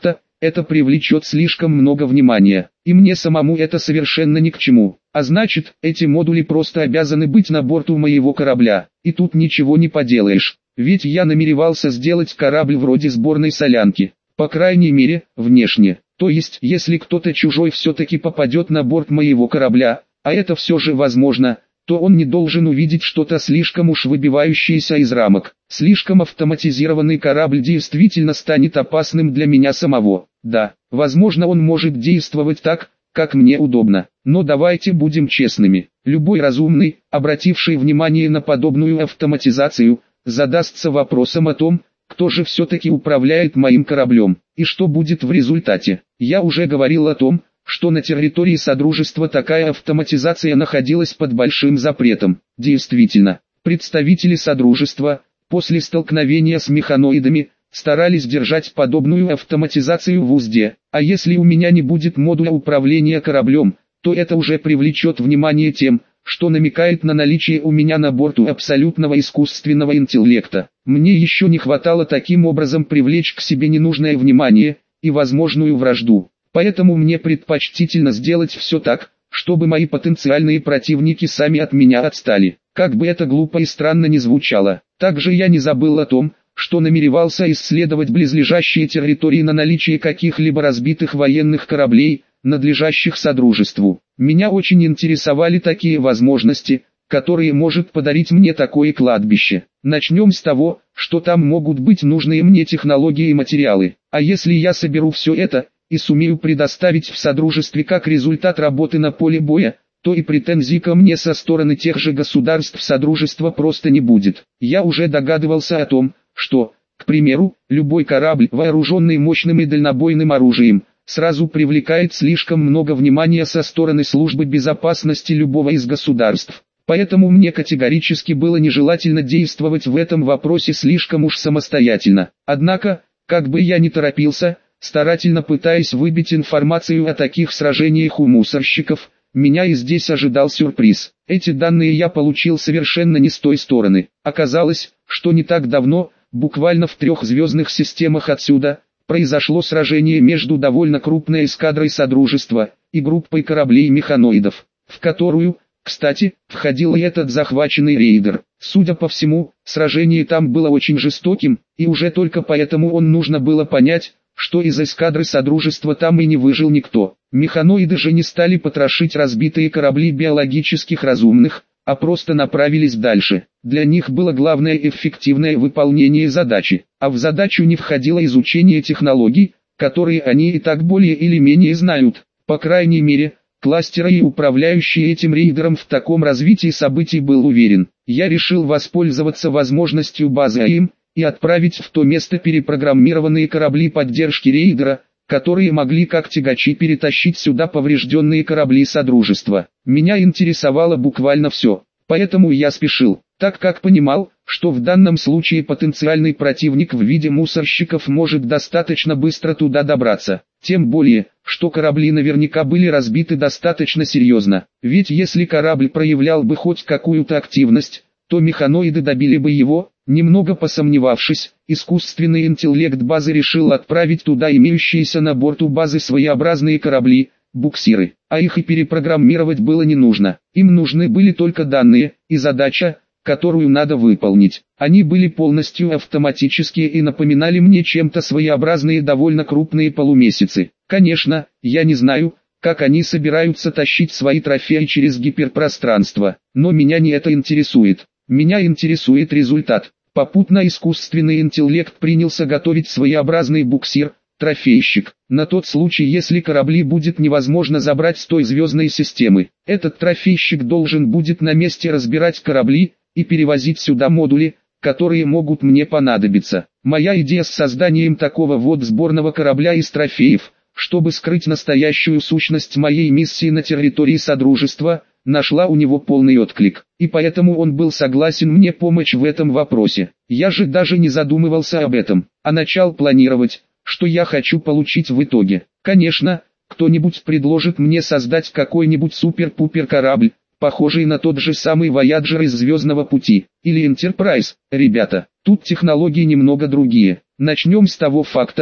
это привлечет слишком много внимания, и мне самому это совершенно ни к чему. А значит, эти модули просто обязаны быть на борту моего корабля, и тут ничего не поделаешь, ведь я намеревался сделать корабль вроде сборной солянки, по крайней мере, внешне. То есть, если кто-то чужой все-таки попадет на борт моего корабля, а это все же возможно, то он не должен увидеть что-то слишком уж выбивающееся из рамок. Слишком автоматизированный корабль действительно станет опасным для меня самого. Да, возможно, он может действовать так, как мне удобно. Но давайте будем честными. Любой разумный, обративший внимание на подобную автоматизацию, задастся вопросом о том, кто же все-таки управляет моим кораблем, и что будет в результате. Я уже говорил о том, что на территории Содружества такая автоматизация находилась под большим запретом. Действительно, представители Содружества, после столкновения с механоидами, старались держать подобную автоматизацию в узде. А если у меня не будет модуля управления кораблем, то это уже привлечет внимание тем, что намекает на наличие у меня на борту абсолютного искусственного интеллекта. Мне еще не хватало таким образом привлечь к себе ненужное внимание и возможную вражду. Поэтому мне предпочтительно сделать все так, чтобы мои потенциальные противники сами от меня отстали. Как бы это глупо и странно ни звучало. Также я не забыл о том, что намеревался исследовать близлежащие территории на наличие каких-либо разбитых военных кораблей, надлежащих Содружеству. Меня очень интересовали такие возможности, которые может подарить мне такое кладбище. Начнем с того, что там могут быть нужные мне технологии и материалы. А если я соберу все это и сумею предоставить в Содружестве как результат работы на поле боя, то и претензий ко мне со стороны тех же государств Содружества просто не будет. Я уже догадывался о том, что, к примеру, любой корабль, вооруженный мощным и дальнобойным оружием, сразу привлекает слишком много внимания со стороны службы безопасности любого из государств. Поэтому мне категорически было нежелательно действовать в этом вопросе слишком уж самостоятельно. Однако, как бы я ни торопился, старательно пытаясь выбить информацию о таких сражениях у мусорщиков, меня и здесь ожидал сюрприз. Эти данные я получил совершенно не с той стороны. Оказалось, что не так давно, буквально в 3 звездных системах отсюда, произошло сражение между довольно крупной эскадрой Содружества и группой кораблей-механоидов, в которую, кстати, входил и этот захваченный рейдер. Судя по всему, сражение там было очень жестоким, и уже только поэтому нужно было понять, что из эскадры Содружества там и не выжил никто. Механоиды же не стали потрошить разбитые корабли биологических разумных, а просто направились дальше. Для них было главное эффективное выполнение задачи, а в задачу не входило изучение технологий, которые они и так более или менее знают. По крайней мере, кластер и управляющий этим рейдером в таком развитии событий был уверен. Я решил воспользоваться возможностью базы АИМ и отправить в то место перепрограммированные корабли поддержки рейдера, которые могли как тягачи перетащить сюда поврежденные корабли Содружества. Меня интересовало буквально все, поэтому я спешил, так как понимал, что в данном случае потенциальный противник в виде мусорщиков может достаточно быстро туда добраться. Тем более, что корабли наверняка были разбиты достаточно серьезно, ведь если корабль проявлял бы хоть какую-то активность, то механоиды добили бы его. Немного посомневавшись, искусственный интеллект базы решил отправить туда имеющиеся на борту базы своеобразные корабли, буксиры, а их и перепрограммировать было не нужно. Им нужны были только данные и задача, которую надо выполнить. Они были полностью автоматические и напоминали мне чем-то своеобразные довольно крупные полумесяцы. Конечно, я не знаю, как они собираются тащить свои трофеи через гиперпространство, но меня не это интересует. Меня интересует результат. Попутно искусственный интеллект принялся готовить своеобразный буксир, трофейщик, на тот случай, если корабли будет невозможно забрать с той звездной системы. Этот трофейщик должен будет на месте разбирать корабли и перевозить сюда модули, которые могут мне понадобиться. Моя идея с созданием такого вот сборного корабля из трофеев, чтобы скрыть настоящую сущность моей миссии на территории Содружества, нашла у него полный отклик, и поэтому он был согласен мне помочь в этом вопросе. Я же даже не задумывался об этом, а начал планировать, что я хочу получить в итоге. Конечно, кто-нибудь предложит мне создать какой-нибудь супер-пупер корабль, похожий на тот же самый Voyager из Звездного пути, или Enterprise. Ребята, тут технологии немного другие. Начнем с того факта,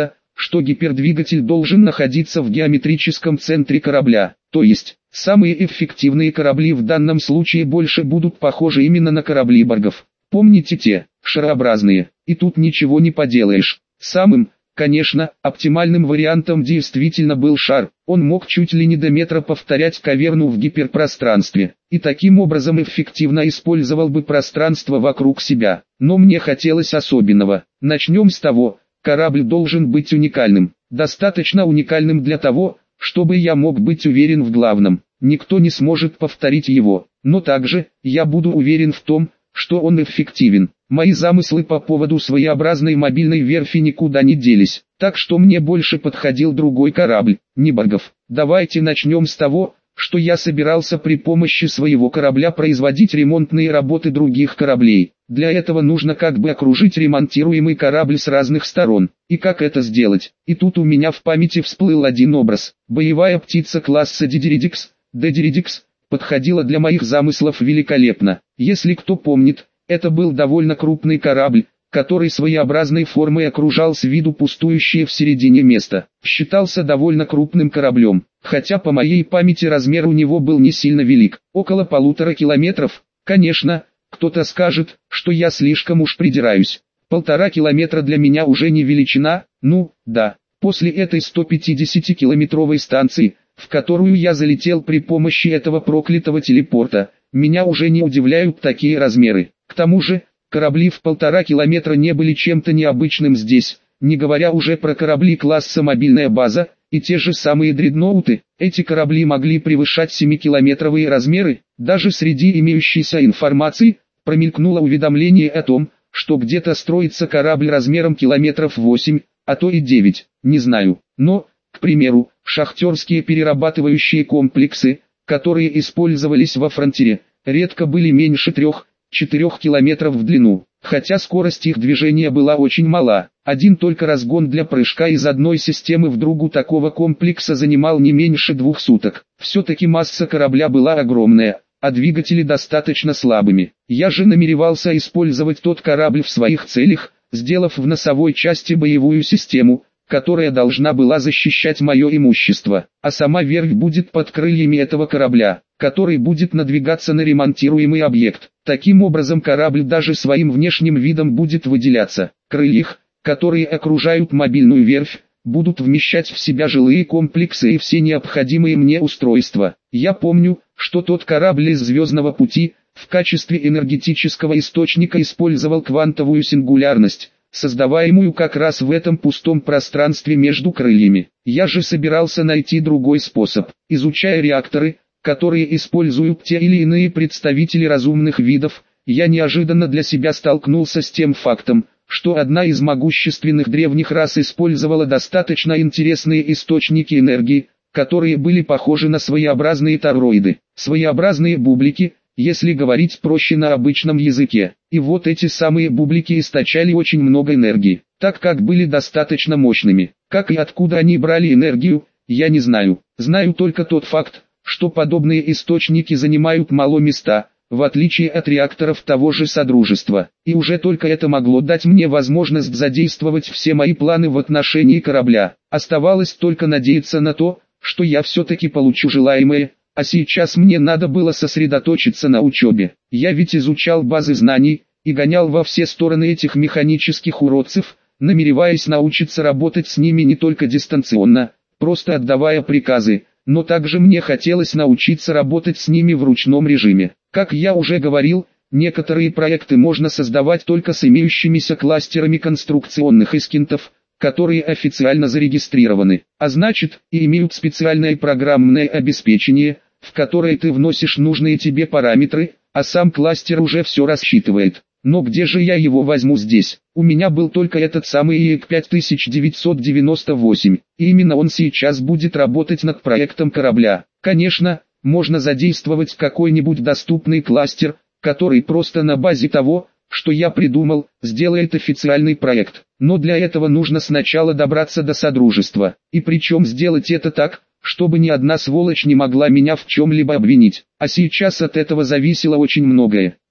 что гипердвигатель должен находиться в геометрическом центре корабля, то есть, самые эффективные корабли в данном случае больше будут похожи именно на корабли Боргов. Помните те, шарообразные, и тут ничего не поделаешь. Самым, конечно, оптимальным вариантом действительно был шар, он мог чуть ли не до метра повторять каверну в гиперпространстве, и таким образом эффективно использовал бы пространство вокруг себя. Но мне хотелось особенного. Начнем с того, корабль должен быть уникальным, достаточно уникальным для того, чтобы я мог быть уверен в главном, никто не сможет повторить его, но также, я буду уверен в том, что он эффективен. Мои замыслы по поводу своеобразной мобильной верфи никуда не делись, так что мне больше подходил другой корабль, не Боргов. Давайте начнем с того, что я собирался при помощи своего корабля производить ремонтные работы других кораблей. Для этого нужно как бы окружить ремонтируемый корабль с разных сторон. И как это сделать? И тут у меня в памяти всплыл один образ. Боевая птица класса Дедиридикс подходила для моих замыслов великолепно. Если кто помнит, это был довольно крупный корабль, который своеобразной формой окружал с виду пустующее в середине место. Считался довольно крупным кораблем, хотя по моей памяти размер у него был не сильно велик, около 1,5 километров. Конечно, кто-то скажет, что я слишком уж придираюсь. 1,5 километра для меня уже не величина, ну, да. После этой 150-километровой станции, в которую я залетел при помощи этого проклятого телепорта, меня уже не удивляют такие размеры. К тому же, корабли в 1,5 километра не были чем-то необычным здесь, не говоря уже про корабли класса мобильная база, и те же самые дредноуты. Эти корабли могли превышать 7-километровые размеры. Даже среди имеющейся информации, промелькнуло уведомление о том, что где-то строится корабль размером километров 8, а то и 9, не знаю. Но, к примеру, шахтерские перерабатывающие комплексы, которые использовались во фронтире, редко были меньше 3-4 километров в длину, хотя скорость их движения была очень мала. Один только разгон для прыжка из одной системы в другую такого комплекса занимал не меньше 2 суток. Все-таки масса корабля была огромная, а двигатели достаточно слабыми. Я же намеревался использовать тот корабль в своих целях, сделав в носовой части боевую систему, которая должна была защищать мое имущество, а сама верфь будет под крыльями этого корабля, который будет надвигаться на ремонтируемый объект. Таким образом корабль даже своим внешним видом будет выделяться. Крылья, которые окружают мобильную верфь, будут вмещать в себя жилые комплексы и все необходимые мне устройства. Я помню, что тот корабль из Звездного пути, в качестве энергетического источника использовал квантовую сингулярность, создаваемую как раз в этом пустом пространстве между крыльями. Я же собирался найти другой способ. Изучая реакторы, которые используют те или иные представители разумных видов, я неожиданно для себя столкнулся с тем фактом, что одна из могущественных древних рас использовала достаточно интересные источники энергии, которые были похожи на своеобразные тороиды, своеобразные бублики, если говорить проще на обычном языке. И вот эти самые бублики источали очень много энергии, так как были достаточно мощными. Как и откуда они брали энергию, я не знаю. Знаю только тот факт, что подобные источники занимают мало места, в отличие от реакторов того же Содружества. И уже только это могло дать мне возможность задействовать все мои планы в отношении корабля. Оставалось только надеяться на то, что я все-таки получу желаемое. А сейчас мне надо было сосредоточиться на учебе. Я ведь изучал базы знаний, и гонял во все стороны этих механических уродцев, намереваясь научиться работать с ними не только дистанционно, просто отдавая приказы, но также мне хотелось научиться работать с ними в ручном режиме. Как я уже говорил, некоторые проекты можно создавать только с имеющимися кластерами конструкционных эскинтов, которые официально зарегистрированы, а значит, и имеют специальное программное обеспечение, в которое ты вносишь нужные тебе параметры, а сам кластер уже все рассчитывает. Но где же я его возьму здесь? У меня был только этот самый ИЭК 5998, и именно он сейчас будет работать над проектом корабля. Конечно, можно задействовать какой-нибудь доступный кластер, который просто на базе того, что я придумал, сделает официальный проект. Но для этого нужно сначала добраться до Содружества, и причем сделать это так, чтобы ни одна сволочь не могла меня в чем-либо обвинить. А сейчас от этого зависело очень многое.